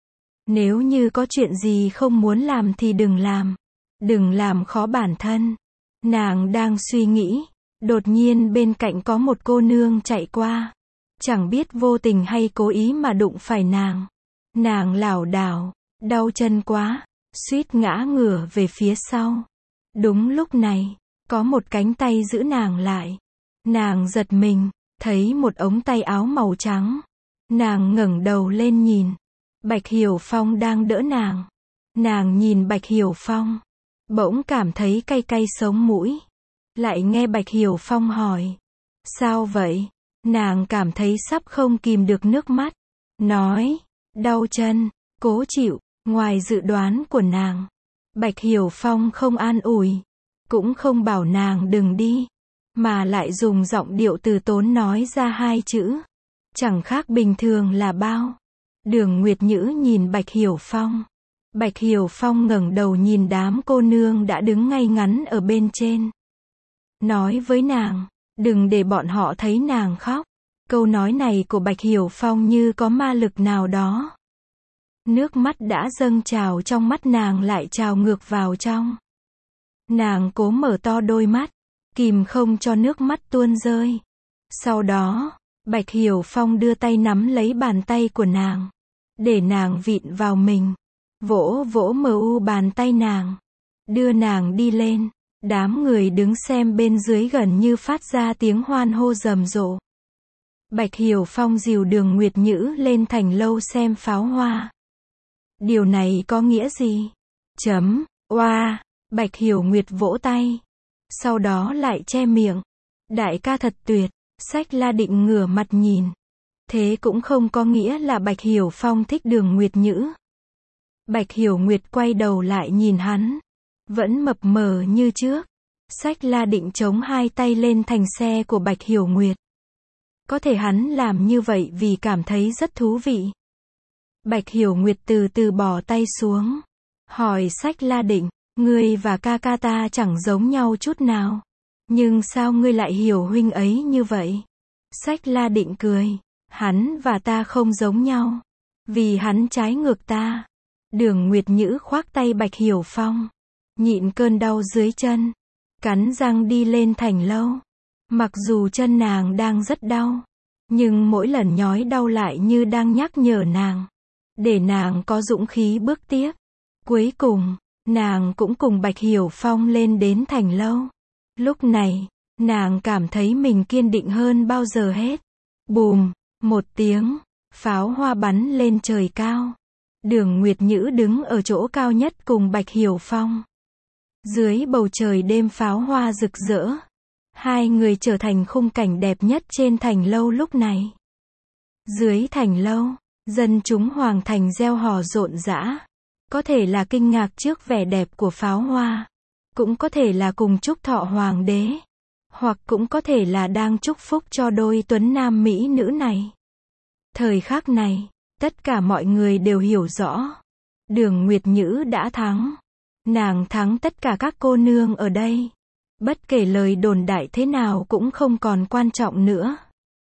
Nếu như có chuyện gì không muốn làm thì đừng làm. Đừng làm khó bản thân. Nàng đang suy nghĩ. Đột nhiên bên cạnh có một cô nương chạy qua. Chẳng biết vô tình hay cố ý mà đụng phải nàng. Nàng lảo đảo, đau chân quá, suýt ngã ngửa về phía sau. Đúng lúc này, có một cánh tay giữ nàng lại. Nàng giật mình, thấy một ống tay áo màu trắng. Nàng ngẩng đầu lên nhìn. Bạch Hiểu Phong đang đỡ nàng. Nàng nhìn Bạch Hiểu Phong, bỗng cảm thấy cay cay sống mũi. Lại nghe Bạch Hiểu Phong hỏi. Sao vậy? Nàng cảm thấy sắp không kìm được nước mắt. Nói, đau chân, cố chịu. Ngoài dự đoán của nàng, Bạch Hiểu Phong không an ủi, cũng không bảo nàng đừng đi, mà lại dùng giọng điệu từ tốn nói ra hai chữ. Chẳng khác bình thường là bao. Đường Nguyệt Nhữ nhìn Bạch Hiểu Phong. Bạch Hiểu Phong ngẩng đầu nhìn đám cô nương đã đứng ngay ngắn ở bên trên. Nói với nàng, đừng để bọn họ thấy nàng khóc. Câu nói này của Bạch Hiểu Phong như có ma lực nào đó. Nước mắt đã dâng trào trong mắt nàng lại trào ngược vào trong. Nàng cố mở to đôi mắt, kìm không cho nước mắt tuôn rơi. Sau đó, Bạch Hiểu Phong đưa tay nắm lấy bàn tay của nàng, để nàng vịn vào mình, vỗ vỗ mờ u bàn tay nàng, đưa nàng đi lên. Đám người đứng xem bên dưới gần như phát ra tiếng hoan hô rầm rộ. Bạch Hiểu Phong dìu Đường Nguyệt Nhữ lên thành lâu xem pháo hoa. Điều này có nghĩa gì? Chấm, oa, Bạch Hiểu Nguyệt vỗ tay. Sau đó lại che miệng. Đại ca thật tuyệt. Sách La định ngửa mặt nhìn. Thế cũng không có nghĩa là Bạch Hiểu Phong thích Đường Nguyệt Nhữ. Bạch Hiểu Nguyệt quay đầu lại nhìn hắn. Vẫn mập mờ như trước. Sách La định chống hai tay lên thành xe của Bạch Hiểu Nguyệt. Có thể hắn làm như vậy vì cảm thấy rất thú vị. Bạch Hiểu Nguyệt từ từ bỏ tay xuống. Hỏi Sách La định, ngươi và ca ca ta chẳng giống nhau chút nào. Nhưng sao ngươi lại hiểu huynh ấy như vậy? Sách La định cười. Hắn và ta không giống nhau. Vì hắn trái ngược ta. Đường Nguyệt Nhữ khoác tay Bạch Hiểu Phong. Nhịn cơn đau dưới chân. Cắn răng đi lên thành lâu. Mặc dù chân nàng đang rất đau. Nhưng mỗi lần nhói đau lại như đang nhắc nhở nàng. Để nàng có dũng khí bước tiếp. Cuối cùng, nàng cũng cùng Bạch Hiểu Phong lên đến thành lâu. Lúc này, nàng cảm thấy mình kiên định hơn bao giờ hết. Bùm, một tiếng, pháo hoa bắn lên trời cao. Đường Nguyệt Nhữ đứng ở chỗ cao nhất cùng Bạch Hiểu Phong. Dưới bầu trời đêm pháo hoa rực rỡ. Hai người trở thành khung cảnh đẹp nhất trên thành lâu lúc này. Dưới thành lâu, dân chúng Hoàng Thành reo hò rộn rã. Có thể là kinh ngạc trước vẻ đẹp của pháo hoa. Cũng có thể là cùng chúc thọ hoàng đế. Hoặc cũng có thể là đang chúc phúc cho đôi tuấn nam mỹ nữ này. Thời khắc này, tất cả mọi người đều hiểu rõ. Đường Nguyệt Nhữ đã thắng. Nàng thắng tất cả các cô nương ở đây. Bất kể lời đồn đại thế nào cũng không còn quan trọng nữa.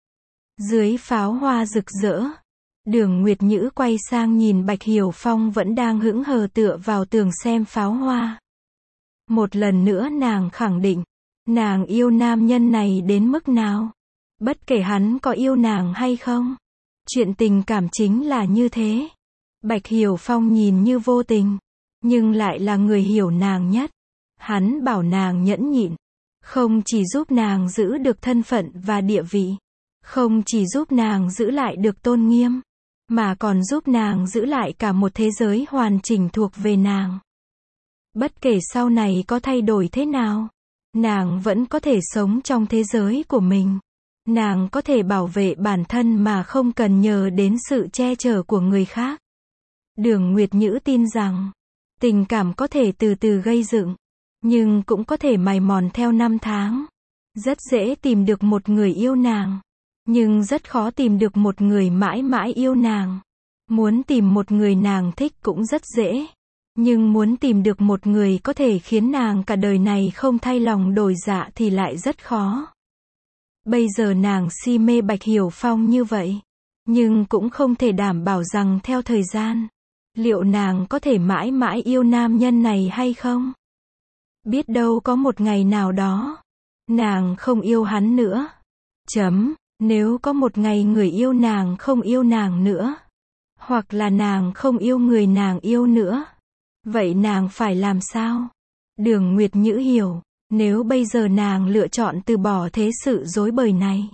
Dưới pháo hoa rực rỡ, Đường Nguyệt Nhữ quay sang nhìn Bạch Hiểu Phong vẫn đang hững hờ tựa vào tường xem pháo hoa. Một lần nữa nàng khẳng định, nàng yêu nam nhân này đến mức nào. Bất kể hắn có yêu nàng hay không. Chuyện tình cảm chính là như thế. Bạch Hiểu Phong nhìn như vô tình, nhưng lại là người hiểu nàng nhất. Hắn bảo nàng nhẫn nhịn, không chỉ giúp nàng giữ được thân phận và địa vị, không chỉ giúp nàng giữ lại được tôn nghiêm, mà còn giúp nàng giữ lại cả một thế giới hoàn chỉnh thuộc về nàng. Bất kể sau này có thay đổi thế nào, nàng vẫn có thể sống trong thế giới của mình. Nàng có thể bảo vệ bản thân mà không cần nhờ đến sự che chở của người khác. Đường Nguyệt Nhữ tin rằng, tình cảm có thể từ từ gây dựng, nhưng cũng có thể mài mòn theo năm tháng. Rất dễ tìm được một người yêu nàng, nhưng rất khó tìm được một người mãi mãi yêu nàng. Muốn tìm một người nàng thích cũng rất dễ, Nhưng muốn tìm được một người có thể khiến nàng cả đời này không thay lòng đổi dạ thì lại rất khó. Bây giờ nàng si mê Bạch Hiểu Phong như vậy, nhưng cũng không thể đảm bảo rằng theo thời gian, liệu nàng có thể mãi mãi yêu nam nhân này hay không? Biết đâu có một ngày nào đó, nàng không yêu hắn nữa. Chấm, nếu có một ngày người yêu nàng không yêu nàng nữa, hoặc là nàng không yêu người nàng yêu nữa, vậy nàng phải làm sao? Đường Nguyệt Nhữ hiểu, nếu bây giờ nàng lựa chọn từ bỏ thế sự rối bời này,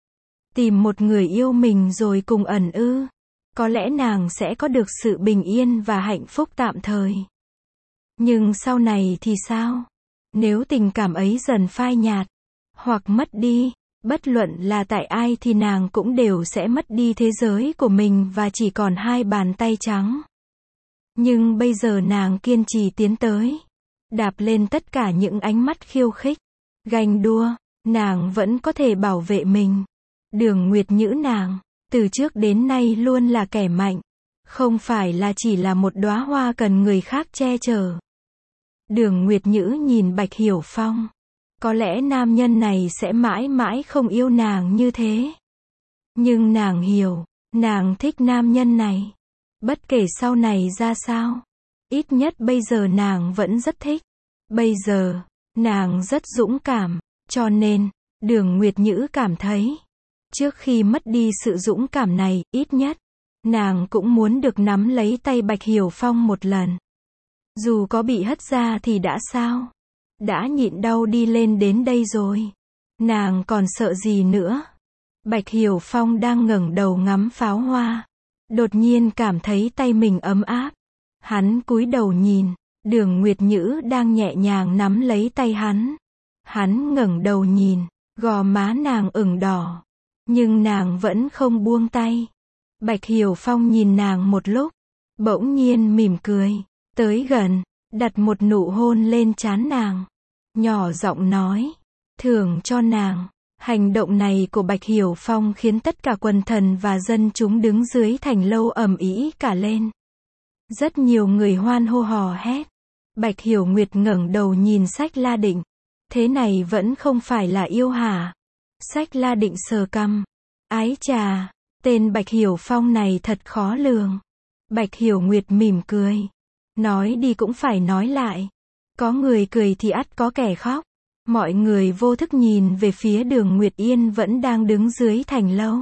tìm một người yêu mình rồi cùng ẩn ư, có lẽ nàng sẽ có được sự bình yên và hạnh phúc tạm thời. Nhưng sau này thì sao? Nếu tình cảm ấy dần phai nhạt, hoặc mất đi, bất luận là tại ai thì nàng cũng đều sẽ mất đi thế giới của mình và chỉ còn hai bàn tay trắng. Nhưng bây giờ nàng kiên trì tiến tới, đạp lên tất cả những ánh mắt khiêu khích, ganh đua, nàng vẫn có thể bảo vệ mình. Đường Nguyệt Nhữ nàng, từ trước đến nay luôn là kẻ mạnh, không phải là chỉ là một đóa hoa cần người khác che chở. Đường Nguyệt Nhữ nhìn Bạch Hiểu Phong, có lẽ nam nhân này sẽ mãi mãi không yêu nàng như thế. Nhưng nàng hiểu, nàng thích nam nhân này. Bất kể sau này ra sao, ít nhất bây giờ nàng vẫn rất thích. Bây giờ, nàng rất dũng cảm, cho nên, Đường Nguyệt Nhữ cảm thấy, trước khi mất đi sự dũng cảm này, ít nhất, nàng cũng muốn được nắm lấy tay Bạch Hiểu Phong một lần. Dù có bị hất ra thì đã sao? Đã nhịn đau đi lên đến đây rồi. Nàng còn sợ gì nữa? Bạch Hiểu Phong đang ngẩng đầu ngắm pháo hoa. Đột nhiên cảm thấy tay mình ấm áp. Hắn cúi đầu nhìn, Đường Nguyệt Nhữ đang nhẹ nhàng nắm lấy tay hắn. Hắn ngẩng đầu nhìn, gò má nàng ửng đỏ. Nhưng nàng vẫn không buông tay. Bạch Hiểu Phong nhìn nàng một lúc, bỗng nhiên mỉm cười, tới gần, đặt một nụ hôn lên trán nàng. Nhỏ giọng nói, thưởng cho nàng. Hành động này của Bạch Hiểu Phong khiến tất cả quần thần và dân chúng đứng dưới thành lâu ầm ĩ cả lên. Rất nhiều người hoan hô hò hét. Bạch Hiểu Nguyệt ngẩng đầu nhìn Sách La Định. Thế này vẫn không phải là yêu hả? Sách La Định sờ cằm. Ái chà, tên Bạch Hiểu Phong này thật khó lường. Bạch Hiểu Nguyệt mỉm cười. Nói đi cũng phải nói lại. Có người cười thì ắt có kẻ khóc. Mọi người vô thức nhìn về phía Đường Nguyệt Yên vẫn đang đứng dưới thành lâu.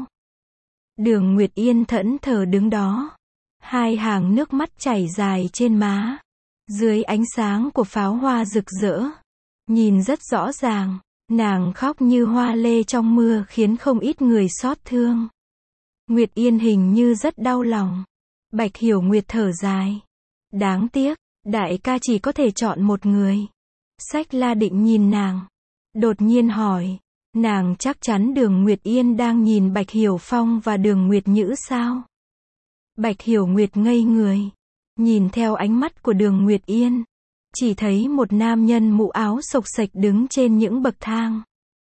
Đường Nguyệt Yên thẫn thờ đứng đó. Hai hàng nước mắt chảy dài trên má. Dưới ánh sáng của pháo hoa rực rỡ. Nhìn rất rõ ràng, nàng khóc như hoa lê trong mưa khiến không ít người xót thương. Nguyệt Yên hình như rất đau lòng. Bạch Hiểu Nguyệt thở dài. Đáng tiếc, đại ca chỉ có thể chọn một người. Sách La Định nhìn nàng. Đột nhiên hỏi. Nàng chắc chắn Đường Nguyệt Yên đang nhìn Bạch Hiểu Phong và Đường Nguyệt Nhữ sao? Bạch Hiểu Nguyệt ngây người. Nhìn theo ánh mắt của Đường Nguyệt Yên. Chỉ thấy một nam nhân mũ áo xộc xệch đứng trên những bậc thang.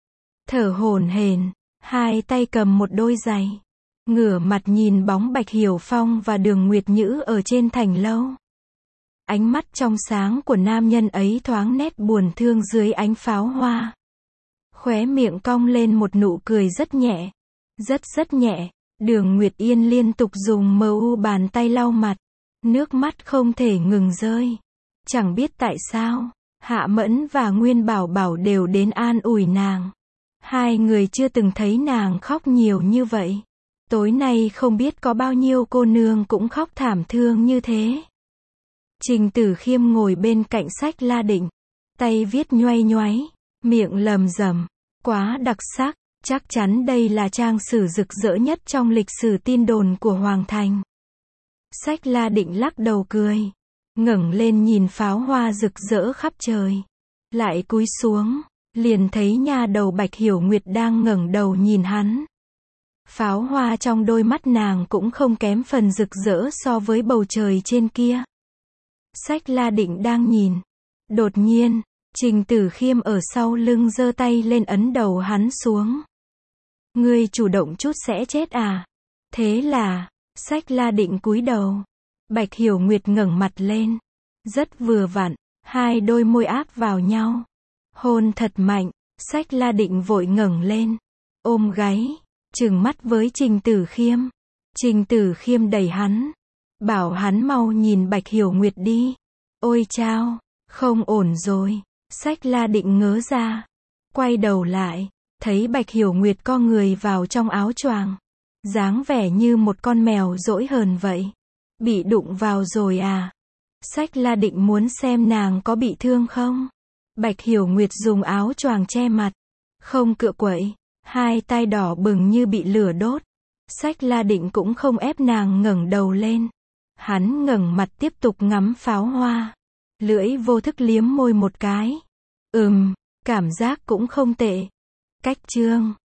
Thở hổn hển, hai tay cầm một đôi giày. Ngửa mặt nhìn bóng Bạch Hiểu Phong và Đường Nguyệt Nhữ ở trên thành lâu. Ánh mắt trong sáng của nam nhân ấy thoáng nét buồn thương dưới ánh pháo hoa. Khóe miệng cong lên một nụ cười rất nhẹ. Rất rất nhẹ. Đường Nguyệt Yên liên tục dùng mờ u bàn tay lau mặt. Nước mắt không thể ngừng rơi. Chẳng biết tại sao, Hạ Mẫn và Nguyên Bảo Bảo đều đến an ủi nàng. Hai người chưa từng thấy nàng khóc nhiều như vậy. Tối nay không biết có bao nhiêu cô nương cũng khóc thảm thương như thế. Trình Tử Khiêm ngồi bên cạnh Sách La Định, tay viết nhoay nhoáy, miệng lầm rầm, quá đặc sắc, chắc chắn đây là trang sử rực rỡ nhất trong lịch sử tin đồn của Hoàng Thành. Sách La Định lắc đầu cười, ngẩng lên nhìn pháo hoa rực rỡ khắp trời, lại cúi xuống, liền thấy nha đầu Bạch Hiểu Nguyệt đang ngẩng đầu nhìn hắn. Pháo hoa trong đôi mắt nàng cũng không kém phần rực rỡ so với bầu trời trên kia. Sách La Định đang nhìn. Đột nhiên, Trình Tử Khiêm ở sau lưng giơ tay lên ấn đầu hắn xuống. Ngươi chủ động chút sẽ chết à? Thế là, Sách La Định cúi đầu. Bạch Hiểu Nguyệt ngẩng mặt lên. Rất vừa vặn, hai đôi môi áp vào nhau. Hôn thật mạnh, Sách La Định vội ngẩng lên, ôm gáy, trừng mắt với Trình Tử Khiêm. Trình Tử Khiêm đẩy hắn, bảo hắn mau nhìn Bạch Hiểu Nguyệt đi. Ôi chao, không ổn rồi. Sách La Định ngớ ra, quay đầu lại, thấy Bạch Hiểu Nguyệt co người vào trong áo choàng, dáng vẻ như một con mèo dỗi hờn vậy. Bị đụng vào rồi à? Sách La Định muốn xem nàng có bị thương không. Bạch Hiểu Nguyệt dùng áo choàng che mặt, không cựa quậy, hai tai đỏ bừng như bị lửa đốt. Sách La Định cũng không ép nàng ngẩng đầu lên. Hắn ngẩng mặt tiếp tục ngắm pháo hoa, lưỡi vô thức liếm môi một cái. Ừm, cảm giác cũng không tệ. Cách chương